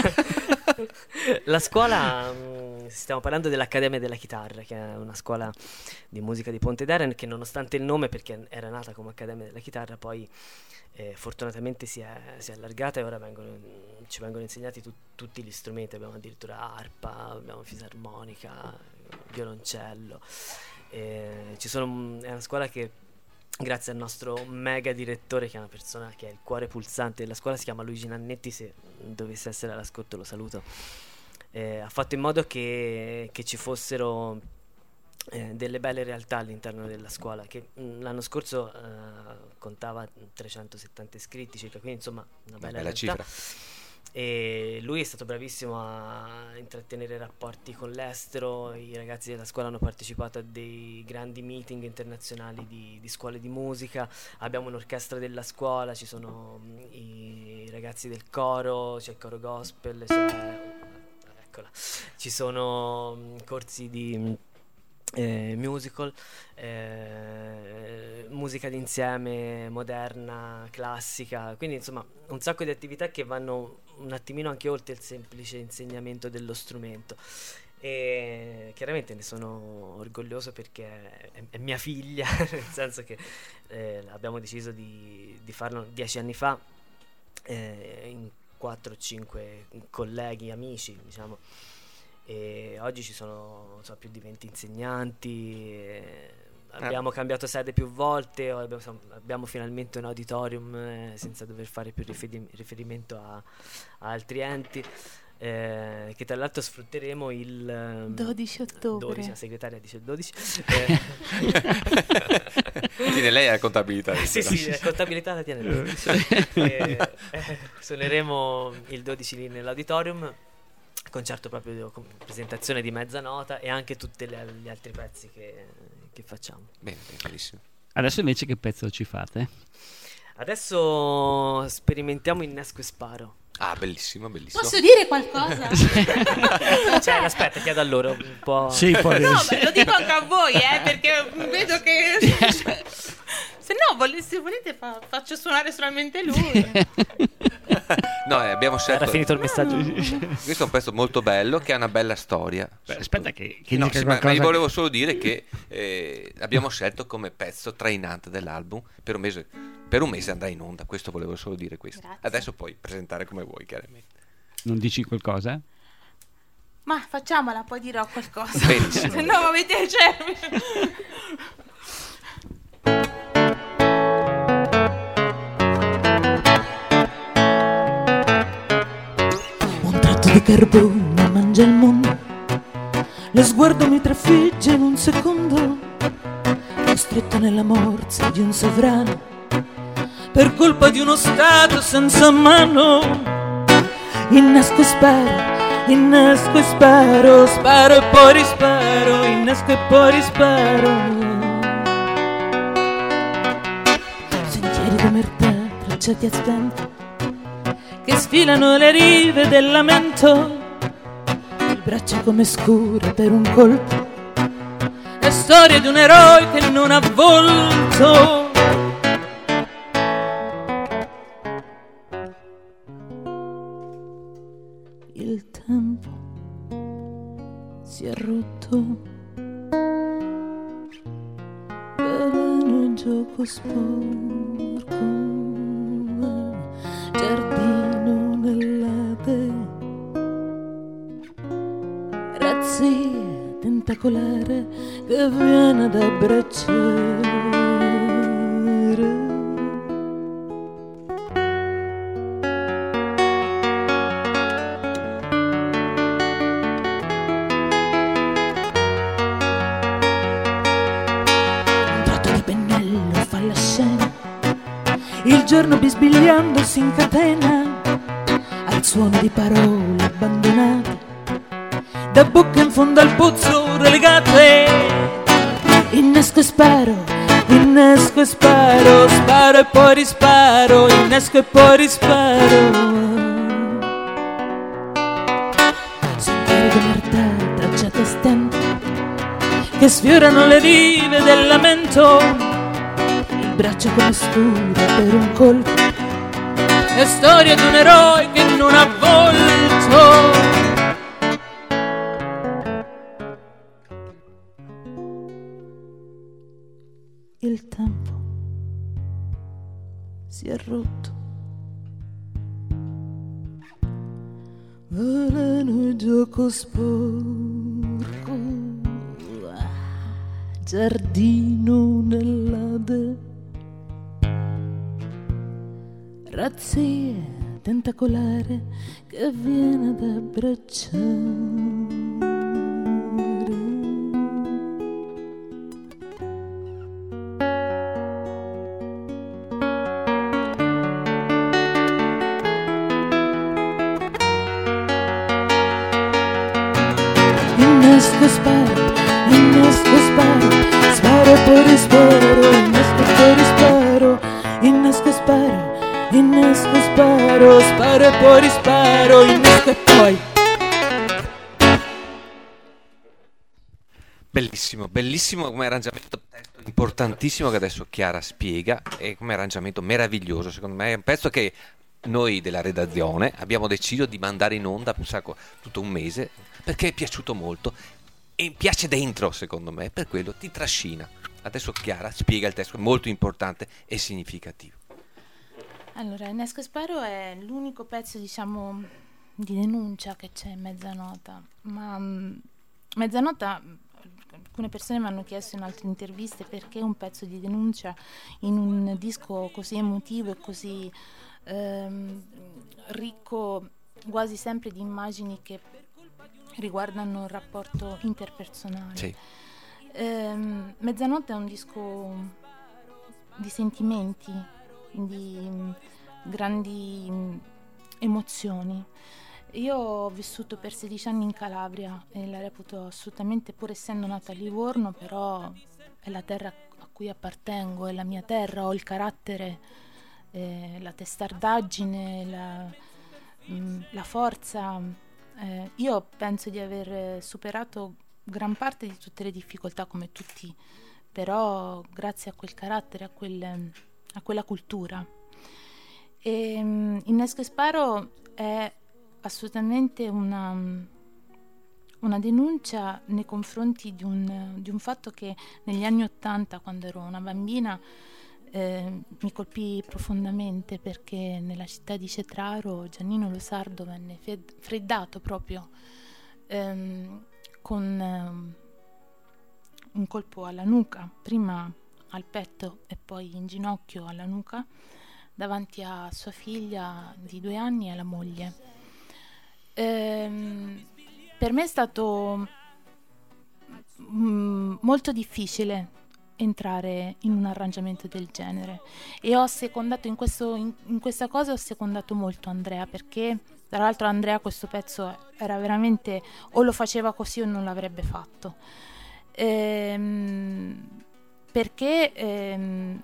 la scuola, stiamo parlando dell'Accademia della Chitarra, che è una scuola di musica di Pontedera, che nonostante il nome, perché era nata come Accademia della Chitarra, poi fortunatamente si è allargata, e ora ci vengono insegnati tutti gli strumenti. Abbiamo addirittura arpa, abbiamo fisarmonica, violoncello. È una scuola che, grazie al nostro mega direttore, che è una persona che è il cuore pulsante della scuola, si chiama Luigi Nannetti, se dovesse essere all'ascolto lo saluto, ha fatto in modo che ci fossero delle belle realtà all'interno della scuola, che l'anno scorso contava 370 iscritti circa, quindi insomma una bella realtà. Cifra. E lui è stato bravissimo a intrattenere rapporti con l'estero. I ragazzi della scuola hanno partecipato a dei grandi meeting internazionali di scuole di musica. Abbiamo un'orchestra della scuola, ci sono i ragazzi del coro, c'è il coro gospel, ci sono corsi di musical, musica d'insieme moderna, classica, quindi insomma un sacco di attività che vanno un attimino anche oltre il semplice insegnamento dello strumento. E chiaramente ne sono orgoglioso perché è mia figlia, nel senso che abbiamo deciso di farlo 10 anni fa, in 4-5 colleghi, amici, diciamo. E oggi ci sono più di 20 insegnanti, abbiamo cambiato sede più volte, abbiamo finalmente un auditorium senza dover fare più riferimento a altri enti, che tra l'altro sfrutteremo il 12 ottobre. 12, la segretaria dice il 12. Tiene lei la contabilità. Sì, la contabilità la tiene lei. Suoneremo il 12 lì nell'auditorium, concerto proprio con presentazione di mezzanota e anche tutti gli altri pezzi che facciamo. Bene, benissimo. Adesso invece che pezzo ci fate? Adesso sperimentiamo Innesco e Sparo. Ah, bellissimo, bellissimo. Posso dire qualcosa? Aspetta, chiedo a loro un po'. Sì, poi No, lo dico anche a voi, perché vedo che se no, se volete faccio suonare solamente lui. No, abbiamo scelto. Era finito il messaggio. Questo è un pezzo molto bello che ha una bella storia. Beh, aspetta che no, dica sì, qualcosa. ma io volevo solo dire che abbiamo scelto come pezzo trainante dell'album. Per un mese andrà in onda. Questo volevo solo dire questo. Grazie. Adesso puoi presentare come vuoi, chiaramente. Non dici qualcosa? Ma facciamola, poi dirò qualcosa. Benissimo. Se no avete Un tratto di carbone mangia il mondo, lo sguardo mi trafigge in un secondo, costretto nella morsa di un sovrano per colpa di uno stato senza mano. Innesco e sparo, sparo e poi risparo, innesco e poi risparo. Sentieri d'omertà tracciati a stento che sfilano le rive del lamento, il braccio come scure per un colpo, è storia di un eroe che non ha volto. il tempo si è rotto, veleno gioco sporco, giardino nell'ate, razzia tentacolare che viene ad abbracciare. Il giorno bisbigliando si incatena al suono di parole abbandonate, da bocca in fondo al pozzo relegate. Innesco e sparo, sparo e poi risparo, innesco e poi risparo. Sentieri d'omertà, tracciate a stento, che sfiorano le rive del lamento. Braccia come scura per un colpo, è storia di un eroe che non ha volto. Il tempo si è rotto, veleno e gioco sporco, giardino nell'ade, razzia tentacolare che viene ad abbracciare. Innesco e sparo, sparo e poi risparo, innesco e poi risparo, innesco e sparo. Innesco, sparo e poi risparo, innesco e poi. Bellissimo, bellissimo come arrangiamento, testo importantissimo che adesso Chiara spiega, e come arrangiamento meraviglioso, secondo me è un pezzo che noi della redazione abbiamo deciso di mandare in onda tutto un mese, perché è piaciuto molto e piace dentro, secondo me, per quello ti trascina. Adesso Chiara spiega il testo, è molto importante e significativo. Allora, Innesco e sparo è l'unico pezzo, diciamo, di denuncia che c'è in Mezzanota, ma Mezzanota, alcune persone mi hanno chiesto in altre interviste perché un pezzo di denuncia in un disco così emotivo e così ricco quasi sempre di immagini che riguardano il rapporto interpersonale. Sì. Mezzanotte è un disco di sentimenti, di grandi emozioni. Io ho vissuto per 16 anni in Calabria e la reputo assolutamente, pur essendo nata a Livorno, però è la terra a cui appartengo, è la mia terra, ho il carattere, la testardaggine, la forza. Io penso di aver superato gran parte di tutte le difficoltà come tutti, però grazie a quel carattere, a quella cultura. E Innesco e sparo è assolutamente una denuncia nei confronti di un fatto che negli anni '80, quando ero una bambina, mi colpì profondamente, perché nella città di Cetraro Giannino Lo Sardo venne freddato proprio con un colpo alla nuca, prima al petto e poi in ginocchio alla nuca, davanti a sua figlia di 2 anni e alla moglie. Per me è stato molto difficile entrare in un arrangiamento del genere e ho secondato in questa cosa, ho secondato molto Andrea, perché tra l'altro Andrea questo pezzo era veramente, o lo faceva così o non l'avrebbe fatto, perché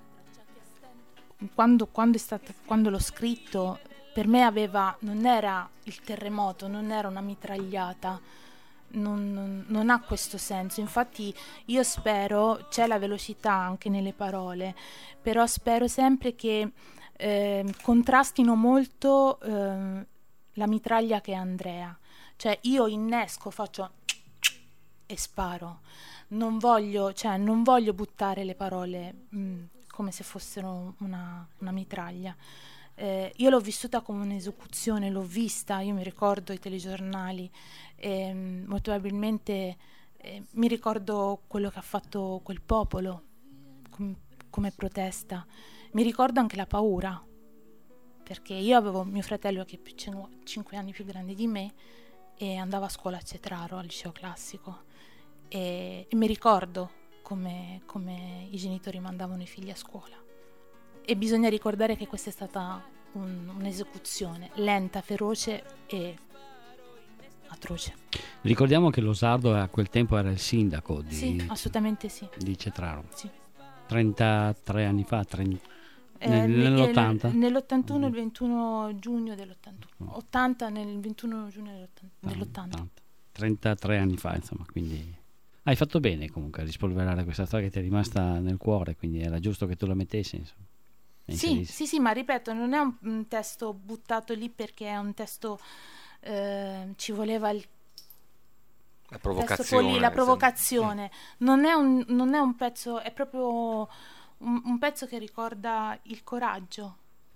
quando l'ho scritto, per me non era il terremoto, non era una mitragliata, non ha questo senso. Infatti io spero, c'è la velocità anche nelle parole, però spero sempre che contrastino molto la mitraglia che è Andrea. Cioè io innesco, faccio e sparo. Non voglio buttare le parole come se fossero una mitraglia. Io l'ho vissuta come un'esecuzione, l'ho vista, io mi ricordo i telegiornali, molto probabilmente mi ricordo quello che ha fatto quel popolo come protesta, mi ricordo anche la paura, perché io avevo mio fratello che è 5 anni più grande di me e andava a scuola a Cetraro, al liceo classico, e mi ricordo come i genitori mandavano i figli a scuola. E bisogna ricordare che questa è stata un'esecuzione lenta, feroce e atroce. Ricordiamo che Losardo a quel tempo era il sindaco Sì, assolutamente sì. di Cetraro. Sì. 33 anni fa, nell'80? Nell'81, il 21 giugno dell'81. 80 nel 21 giugno dell'80. 33 anni fa, insomma, quindi hai fatto bene comunque a rispolverare questa storia che ti è rimasta nel cuore, quindi era giusto che tu la mettessi, insomma. Sì, ma ripeto, non è un testo buttato lì perché è un testo, ci voleva la provocazione. La provocazione. Non è un pezzo, è proprio un pezzo che ricorda il coraggio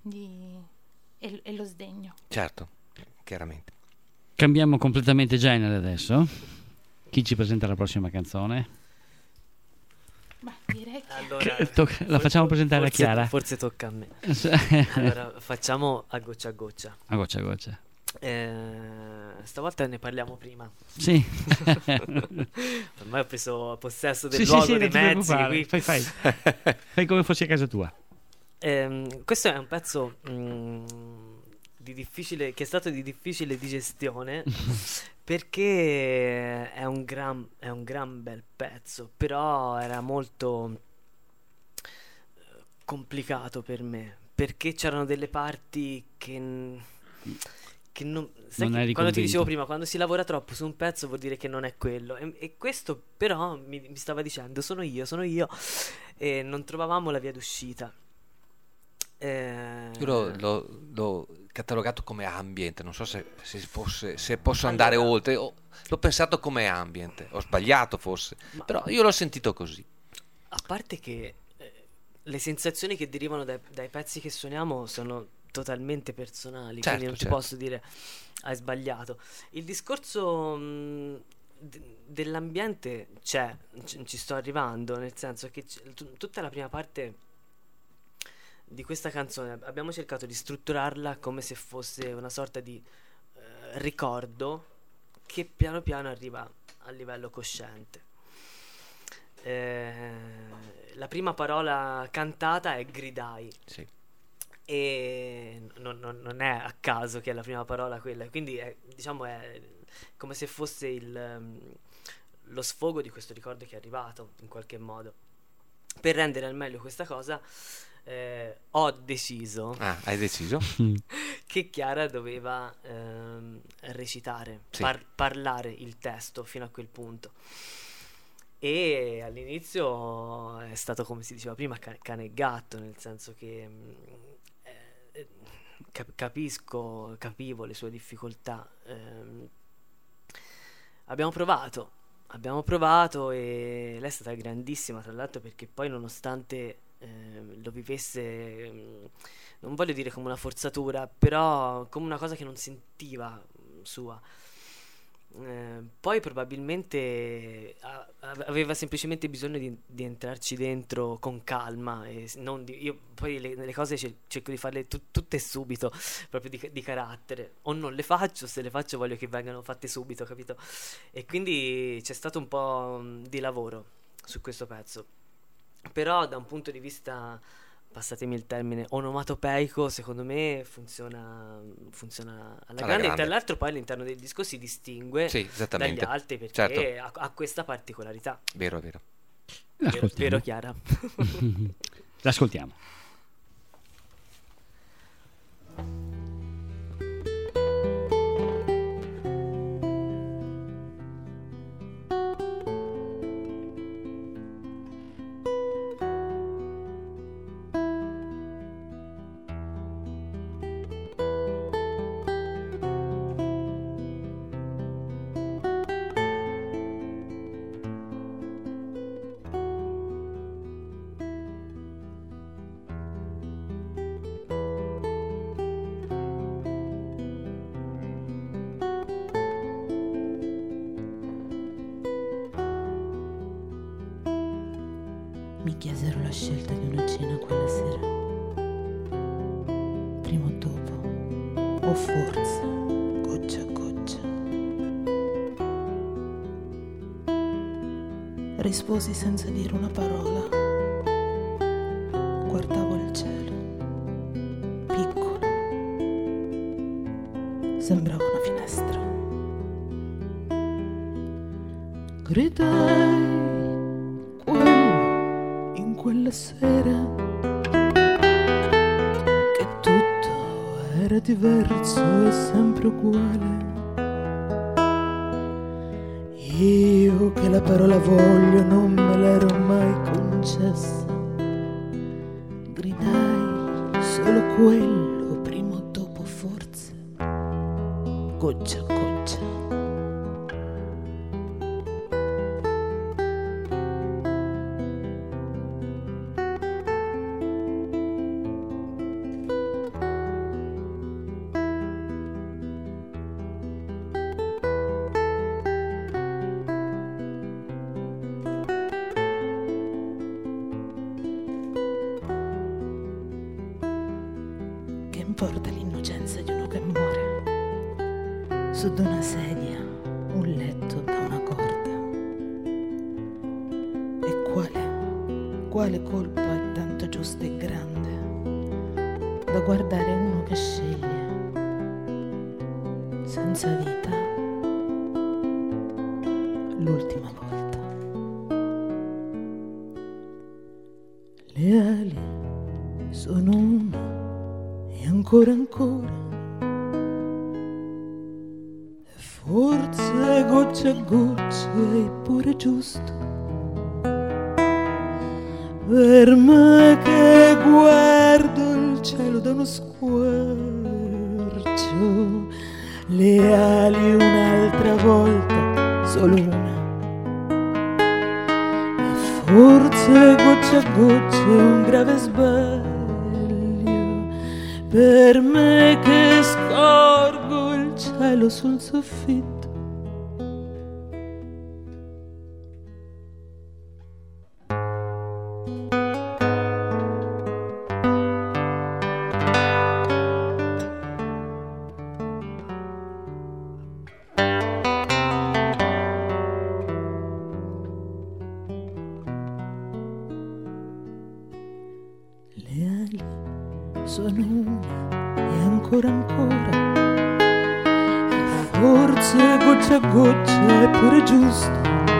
e lo sdegno. Certo, chiaramente. Cambiamo completamente genere adesso. Chi ci presenta la prossima canzone? Beh, direi che... Allora, la facciamo presentare a Chiara. Forse tocca a me. Allora, facciamo a goccia a goccia. A goccia a goccia. Stavolta ne parliamo prima. Sì. Ormai ho preso possesso del luogo, dei mezzi. Qui. Fai come fossi a casa tua. Questo è un pezzo che è stato di difficile digestione perché è un gran bel pezzo, però era molto complicato per me, perché c'erano delle parti che non quando ti dicevo prima, quando si lavora troppo su un pezzo vuol dire che non è quello, e questo però mi stava dicendo sono io, e non trovavamo la via d'uscita. Io l'ho catalogato come ambient, non so se posso andare oltre. L'ho pensato come ambient, ho sbagliato forse, però io l'ho sentito così. A parte che le sensazioni che derivano dai pezzi che suoniamo sono totalmente personali, quindi non ti posso dire hai sbagliato. Il discorso dell'ambiente ci sto arrivando, nel senso che tutta la prima parte di questa canzone abbiamo cercato di strutturarla come se fosse una sorta di ricordo che piano piano arriva a livello cosciente. La prima parola cantata è gridai, sì. E non è a caso che è la prima parola quella, quindi è come se fosse lo sfogo di questo ricordo che è arrivato in qualche modo. Per rendere al meglio questa cosa ho deciso hai deciso che Chiara doveva recitare, sì. Parlare il testo fino a quel punto, e all'inizio è stato, come si diceva prima, cane e gatto, nel senso che capivo le sue difficoltà. Abbiamo provato e lei è stata grandissima, tra l'altro, perché poi nonostante lo vivesse, non voglio dire come una forzatura, però come una cosa che non sentiva sua. Poi probabilmente aveva semplicemente bisogno di entrarci dentro con calma, e io poi le cose cerco di farle tutte subito, proprio di carattere, o non le faccio, se le faccio voglio che vengano fatte subito, capito? E quindi c'è stato un po' di lavoro su questo pezzo, però da un punto di vista, passatemi il termine, onomatopeico, secondo me funziona alla grande. E tra l'altro poi all'interno del disco si distingue dagli altri, perché ha questa particolarità. Vero. Vero, Chiara? L'ascoltiamo. mi chiesero la scelta di una cena quella sera. Prima o dopo, o forse goccia a goccia. Risposi senza dire una parola. Guardavo il cielo, piccolo. Sembrava una finestra. Gridai quello in quella sera che tutto era diverso e sempre uguale. Io che la parola voglio non me l'ero mai concessa. Gridai solo quello, prima o dopo forse, goccia a goccia. Che importa l'innocenza di uno che muore su di una sedia, un letto da una corda? E quale colpa è tanto giusta e grande da guardare uno che sceglie senza vita l'ultima volta? Le ali sono una e ancora e forse goccia a goccia è pure giusto per me che guardo il cielo da uno squarcio. Le ali un'altra volta, solo una, e forse goccia a goccia è un grave sbaglio per me che scorgo il cielo sul soffitto. Le ali sono una e ancora e forse goccia a goccia è pure giusto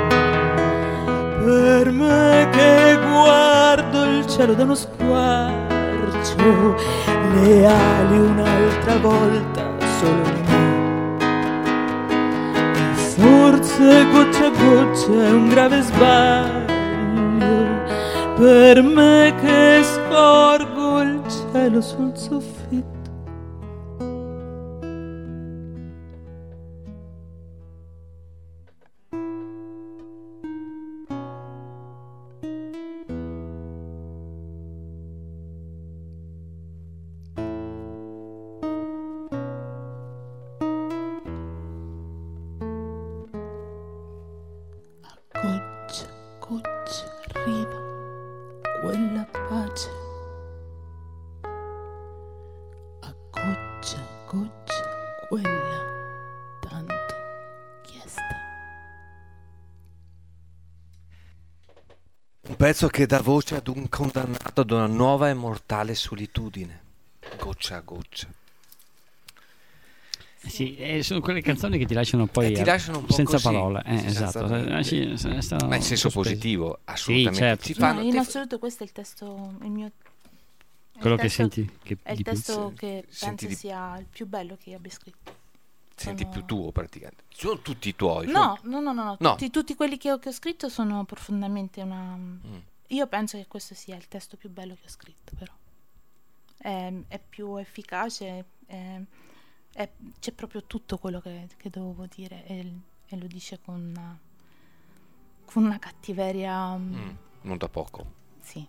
per me che guardo il cielo da uno squarcio. Le ali un'altra volta, solo una, e forse goccia a goccia è un grave sbaglio per me che scorgo il cielo sul soffitto. A goccia a goccia arriva quella pace, a goccia quella tanto chiesta. Un pezzo che dà voce ad un condannato ad una nuova e mortale solitudine, goccia a goccia. Sì, sono quelle canzoni che ti lasciano poi ti lasciano un po' senza così, parole. Esatto. Ma in senso positivo, assolutamente. Sì, certo. Ci fanno, in assoluto questo è il testo, il mio... Quello il che testo, senti che è il di più. testo che penso sia il più bello che io abbia scritto. Senti più tuo praticamente. Sono tutti i tuoi? No. Tutti quelli che ho scritto sono profondamente una... Io penso che questo sia il testo più bello che ho scritto, però. È più efficace, c'è proprio tutto quello che dovevo dire e lo dice con una cattiveria... Non da poco. Sì.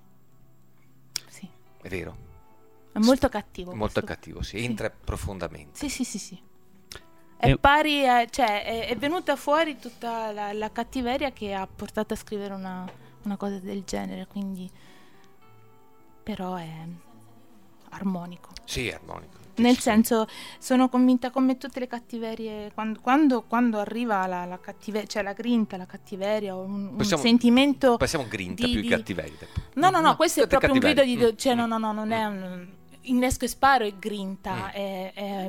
È vero. È molto cattivo. Molto cattivo, sì. Entra profondamente. Sì. È è venuta fuori tutta la cattiveria che ha portato a scrivere una una cosa del genere, quindi però è armonico. Sì, è armonico. Nel senso, sono convinta, come tutte le cattiverie, quando arriva la cattiveria, cioè la grinta, la cattiveria, un sentimento. Passiamo grinta più di cattiveria. No, questo è proprio un grido di cioè non è un innesco e sparo, è grinta, è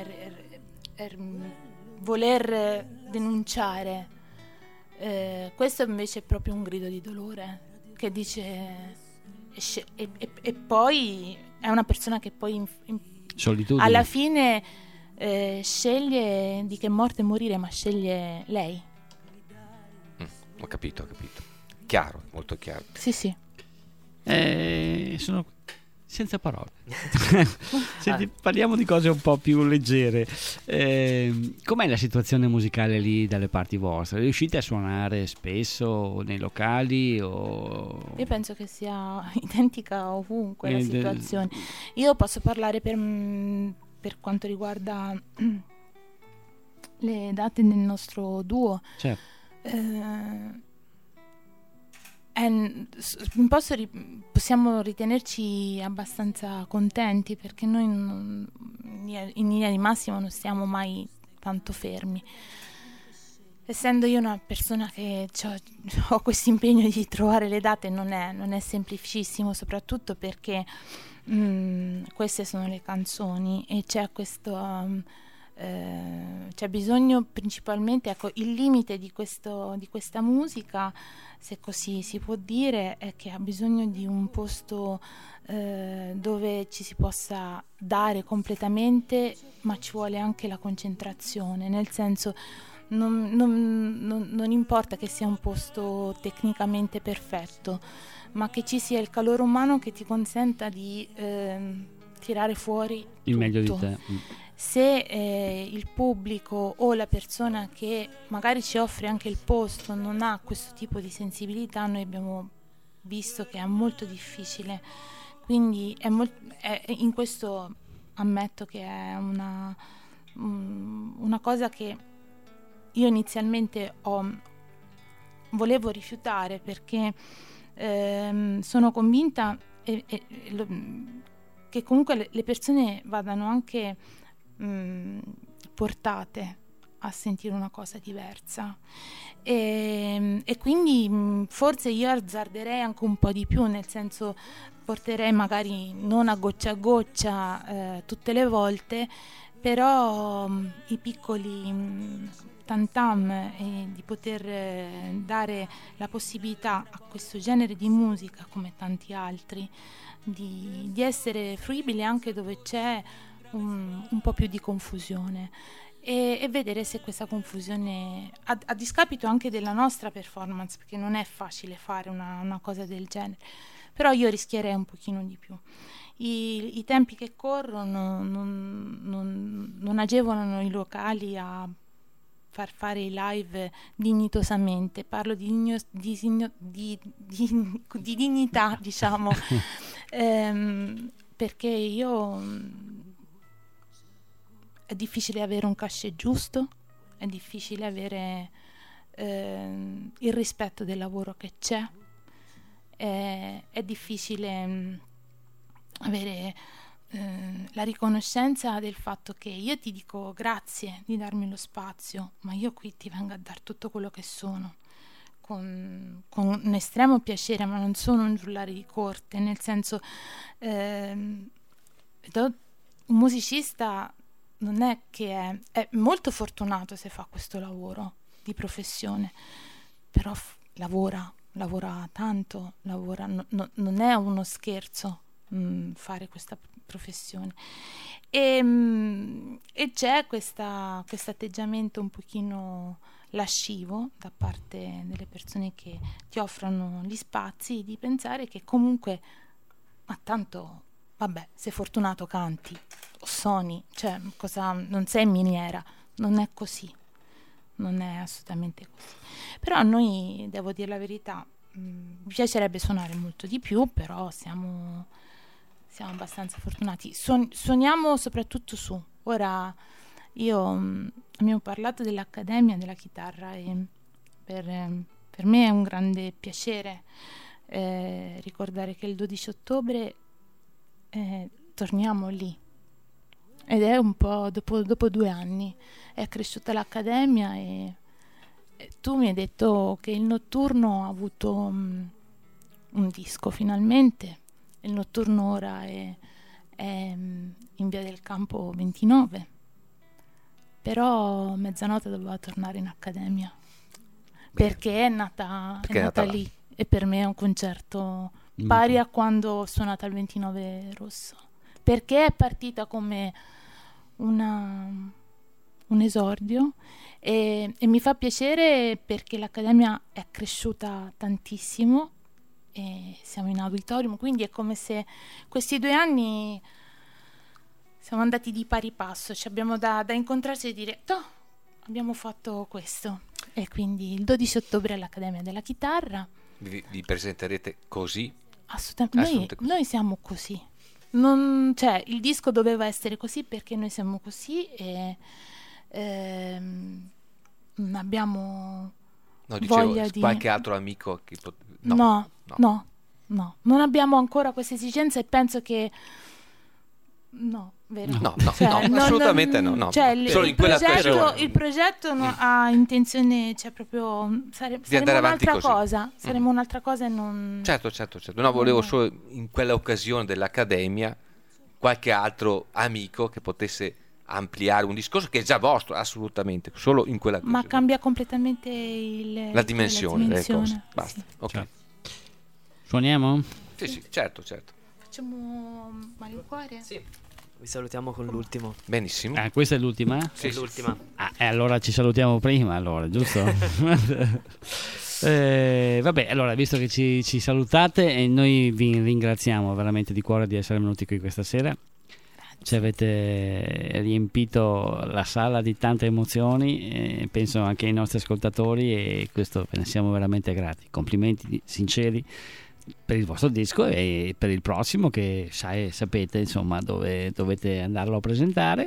voler denunciare. Questo invece è proprio un grido di dolore che dice e poi è una persona che poi solitudine. Alla fine sceglie di che morte morire, ma sceglie lei. Ho capito. Chiaro, molto chiaro. Sì. Sono senza parole. Senti, parliamo di cose un po' più leggere. Com'è la situazione musicale lì dalle parti vostre? Riuscite a suonare spesso nei locali? O... Io penso che sia identica ovunque la situazione. Io posso parlare per quanto riguarda le date del nostro duo. Certo. Possiamo ritenerci abbastanza contenti, perché noi in linea di massima non stiamo mai tanto fermi. Essendo io una persona che ho questo impegno di trovare le date, non è semplicissimo, soprattutto perché queste sono le canzoni e c'è questo c'è bisogno principalmente, ecco, il limite di questa musica, se così si può dire, è che ha bisogno di un posto dove ci si possa dare completamente, ma ci vuole anche la concentrazione, nel senso non importa che sia un posto tecnicamente perfetto, ma che ci sia il calore umano che ti consenta di tirare fuori il meglio di tutto. te. Se il pubblico o la persona che magari ci offre anche il posto non ha questo tipo di sensibilità, noi abbiamo visto che è molto difficile, quindi in questo ammetto che è una cosa che io inizialmente volevo rifiutare, perché sono convinta che comunque le persone vadano anche portate a sentire una cosa diversa e quindi forse io azzarderei anche un po' di più, nel senso porterei magari non a goccia tutte le volte, però i piccoli tam-tam e di poter dare la possibilità a questo genere di musica, come tanti altri, di essere fruibile anche dove c'è un po' più di confusione e vedere se questa confusione, a discapito anche della nostra performance, perché non è facile fare una cosa del genere, però io rischierei un pochino di più. I tempi che corrono non agevolano i locali a far fare i live dignitosamente, parlo di dignità, diciamo, perché è difficile avere un cachet giusto, è difficile avere il rispetto del lavoro che c'è, è difficile avere la riconoscenza del fatto che io ti dico grazie di darmi lo spazio, ma io qui ti vengo a dar tutto quello che sono, con un estremo piacere, ma non sono un giullare di corte, nel senso un musicista non è che è molto fortunato se fa questo lavoro di professione, però lavora tanto, non è uno scherzo fare questa professione e c'è questo atteggiamento un pochino lascivo da parte delle persone che ti offrono gli spazi, di pensare che comunque, ma tanto vabbè, sei fortunato, canti o suoni, cioè non sei miniera, non è così, non è assolutamente così. Però a noi, devo dire la verità, mi piacerebbe suonare molto di più, però siamo abbastanza fortunati. Suoniamo soprattutto su. Ora abbiamo parlato dell'Accademia della Chitarra e per per me è un grande piacere ricordare che il 12 ottobre torniamo lì, ed è un po' dopo 2 anni è cresciuta l'Accademia e tu mi hai detto che il Notturno ha avuto un disco finalmente. Il Notturno ora è in Via del Campo 29, però Mezzanotte doveva tornare in Accademia. Bene. Perché è nata lì, e per me è un concerto pari a quando ho suonato al 29 Rosso, perché è partita come un esordio e mi fa piacere perché l'Accademia è cresciuta tantissimo e siamo in auditorium, quindi è come se questi 2 anni siamo andati di pari passo, ci abbiamo da incontrarci e dire abbiamo fatto questo, e quindi il 12 ottobre all'Accademia della Chitarra vi presenterete così? Assolutamente. Noi siamo così, cioè il disco doveva essere così perché noi siamo così e non abbiamo voglia di qualche altro amico che no, non abbiamo ancora questa esigenza e penso che vero? No, assolutamente no. Cioè, solo in quella il progetto ha intenzione, cioè proprio saremo un'altra cosa, saremo un'altra cosa e non... Certo. No, volevo solo in quella occasione dell'Accademia qualche altro amico che potesse ampliare un discorso che è già vostro, assolutamente, solo in quella occasione. Ma cambia completamente la dimensione delle cose. Basta. Sì. Ok. Certo. Suoniamo? Sì, certo. Facciamo Malincuore? Sì. Vi salutiamo con l'ultimo. Benissimo. Questa è l'ultima? Sì, è l'ultima. Allora ci salutiamo prima, allora, giusto? Vabbè, allora, visto che ci salutate, e noi vi ringraziamo veramente di cuore di essere venuti qui questa sera. Ci avete riempito la sala di tante emozioni, penso anche ai nostri ascoltatori, e questo ve ne siamo veramente grati. Complimenti sinceri per il vostro disco e per il prossimo, che sapete insomma dove dovete andarlo a presentare.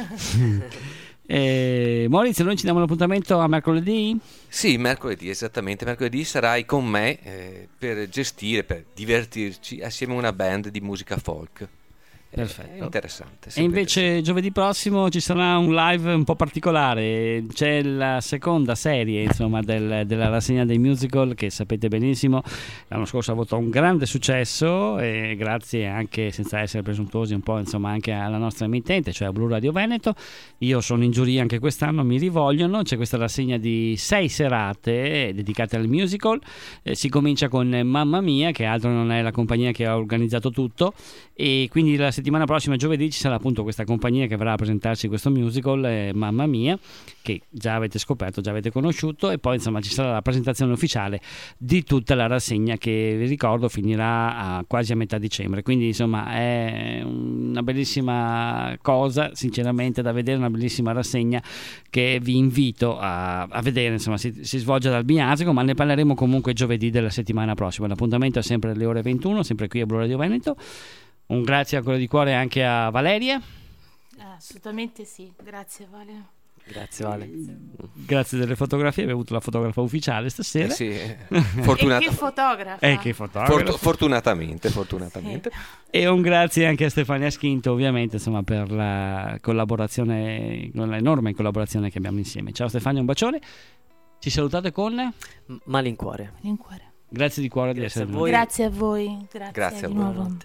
Maurizio, noi ci diamo l'appuntamento a mercoledì? Sì, mercoledì, esattamente. Mercoledì sarai con me per divertirci assieme a una band di musica folk. Perfetto. Interessante. E invece giovedì prossimo ci sarà un live un po' particolare, c'è la seconda serie insomma della rassegna dei musical, che sapete benissimo l'anno scorso ha avuto un grande successo, e grazie anche, senza essere presuntuosi, un po' insomma anche alla nostra emittente, cioè a Blu Radio Veneto. Io sono in giuria anche quest'anno, mi rivogliono, c'è questa rassegna di 6 serate dedicate al musical. Si comincia con Mamma Mia, che altro non è la compagnia che ha organizzato tutto, e quindi la settimana prossima, giovedì, ci sarà appunto questa compagnia che verrà a presentarci questo musical, Mamma Mia, che già avete scoperto, già avete conosciuto, e poi insomma ci sarà la presentazione ufficiale di tutta la rassegna, che vi ricordo finirà quasi a metà dicembre, quindi insomma è una bellissima cosa sinceramente da vedere, una bellissima rassegna che vi invito a vedere, insomma si svolge dal Biasico, ma ne parleremo comunque giovedì della settimana prossima. L'appuntamento è sempre alle ore 21, sempre qui a Blu Radio Veneto. Un grazie ancora di cuore anche a Valeria. Assolutamente sì, grazie Vale. Grazie Vale. Grazie delle fotografie, abbiamo avuto la fotografa ufficiale stasera. Sì, E che fotografa. Fortunatamente. Sì. E un grazie anche a Stefania Schinto, ovviamente, insomma, per la collaborazione, l'enorme collaborazione che abbiamo insieme. Ciao Stefania, un bacione. Ci salutate con Malincuore. Grazie di cuore di essere venuti. Grazie a voi. Grazie a di voi. nuovo.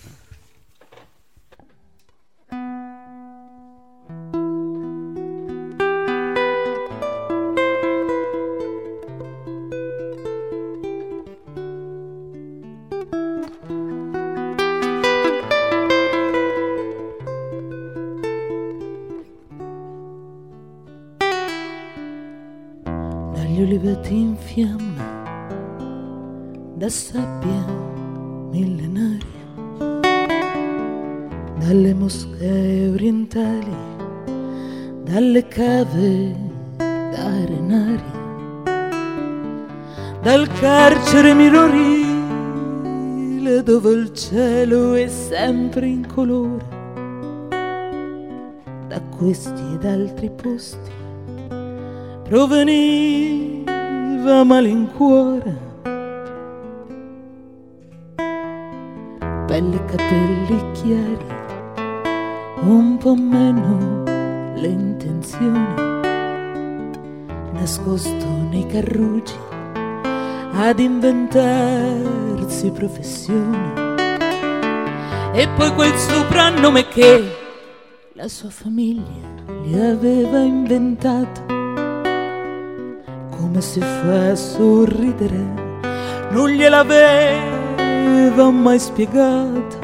Dagli uliveti in fiamme, da sabbia millenaria, dalle mosche orientali, dalle cave d'arenaria, dal carcere minorile dove il cielo è sempre in colore, da questi ed altri posti proveniva aveva malincuore, pelle e capelli chiari, un po' meno le intenzioni, nascosto nei carrugi ad inventarsi professioni, e poi quel soprannome che la sua famiglia gli aveva inventato, come se fa sorridere, non gliel'aveva mai spiegato.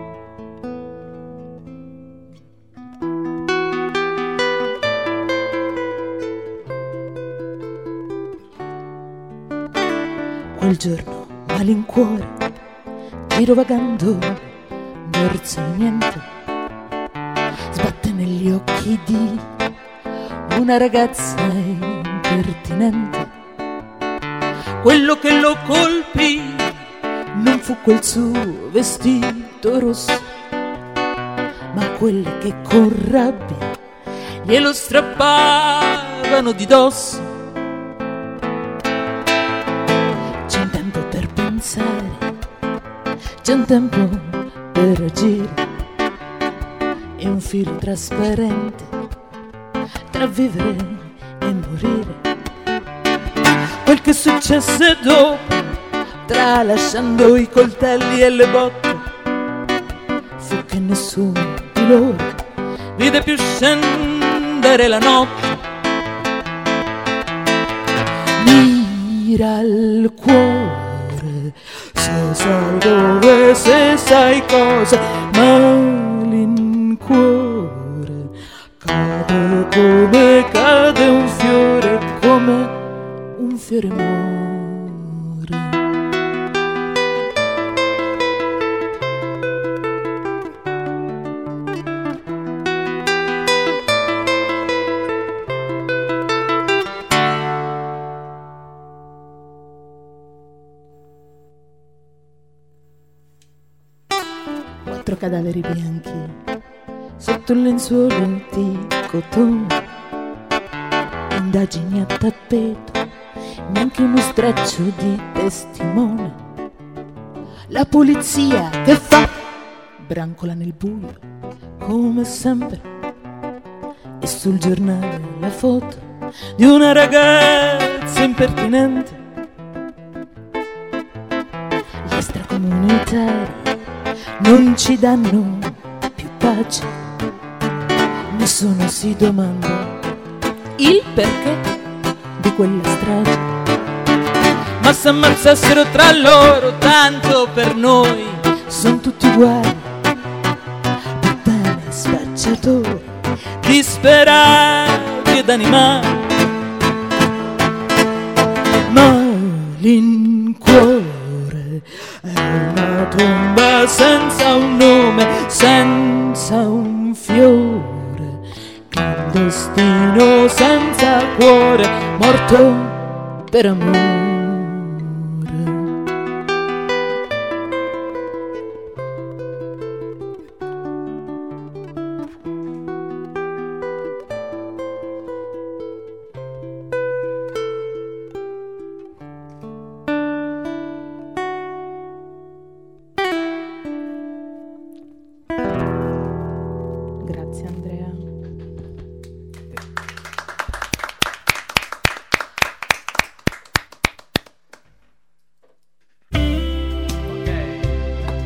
Quel giorno malincuore, giro vagando verso il niente, sbatte negli occhi di una ragazza impertinente. Quello che lo colpì non fu quel suo vestito rosso, ma quelle che con rabbia glielo strappavano di dosso. C'è un tempo per pensare, c'è un tempo per agire, e un filo trasparente tra vivere e morire. Quel che successe dopo, tralasciando i coltelli e le botte, fu che nessuno di loro vide più scendere la notte. Mira al cuore, se sai dove, se sai cosa, malincuore, cade come cade un fiore, come un fiore muore. Quattro cadaveri bianchi sotto un lenzuolo di cotone, indagini a tappeto, neanche uno straccio di testimone. La polizia che fa? Brancola nel buio, come sempre, e sul giornale la foto di una ragazza impertinente. Gli extracomunitari non ci danno più pace, nessuno si domanda il perché di quella strage. Ma s'ammazzassero tra loro, tanto per noi son tutti uguali, puttane, spacciatori, disperati ed animali. Malincuore è una tomba senza un nome, senza un fiore, clandestino senza cuore, morto per amore. Grazie Andrea.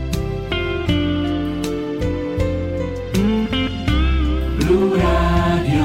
Blu Radio.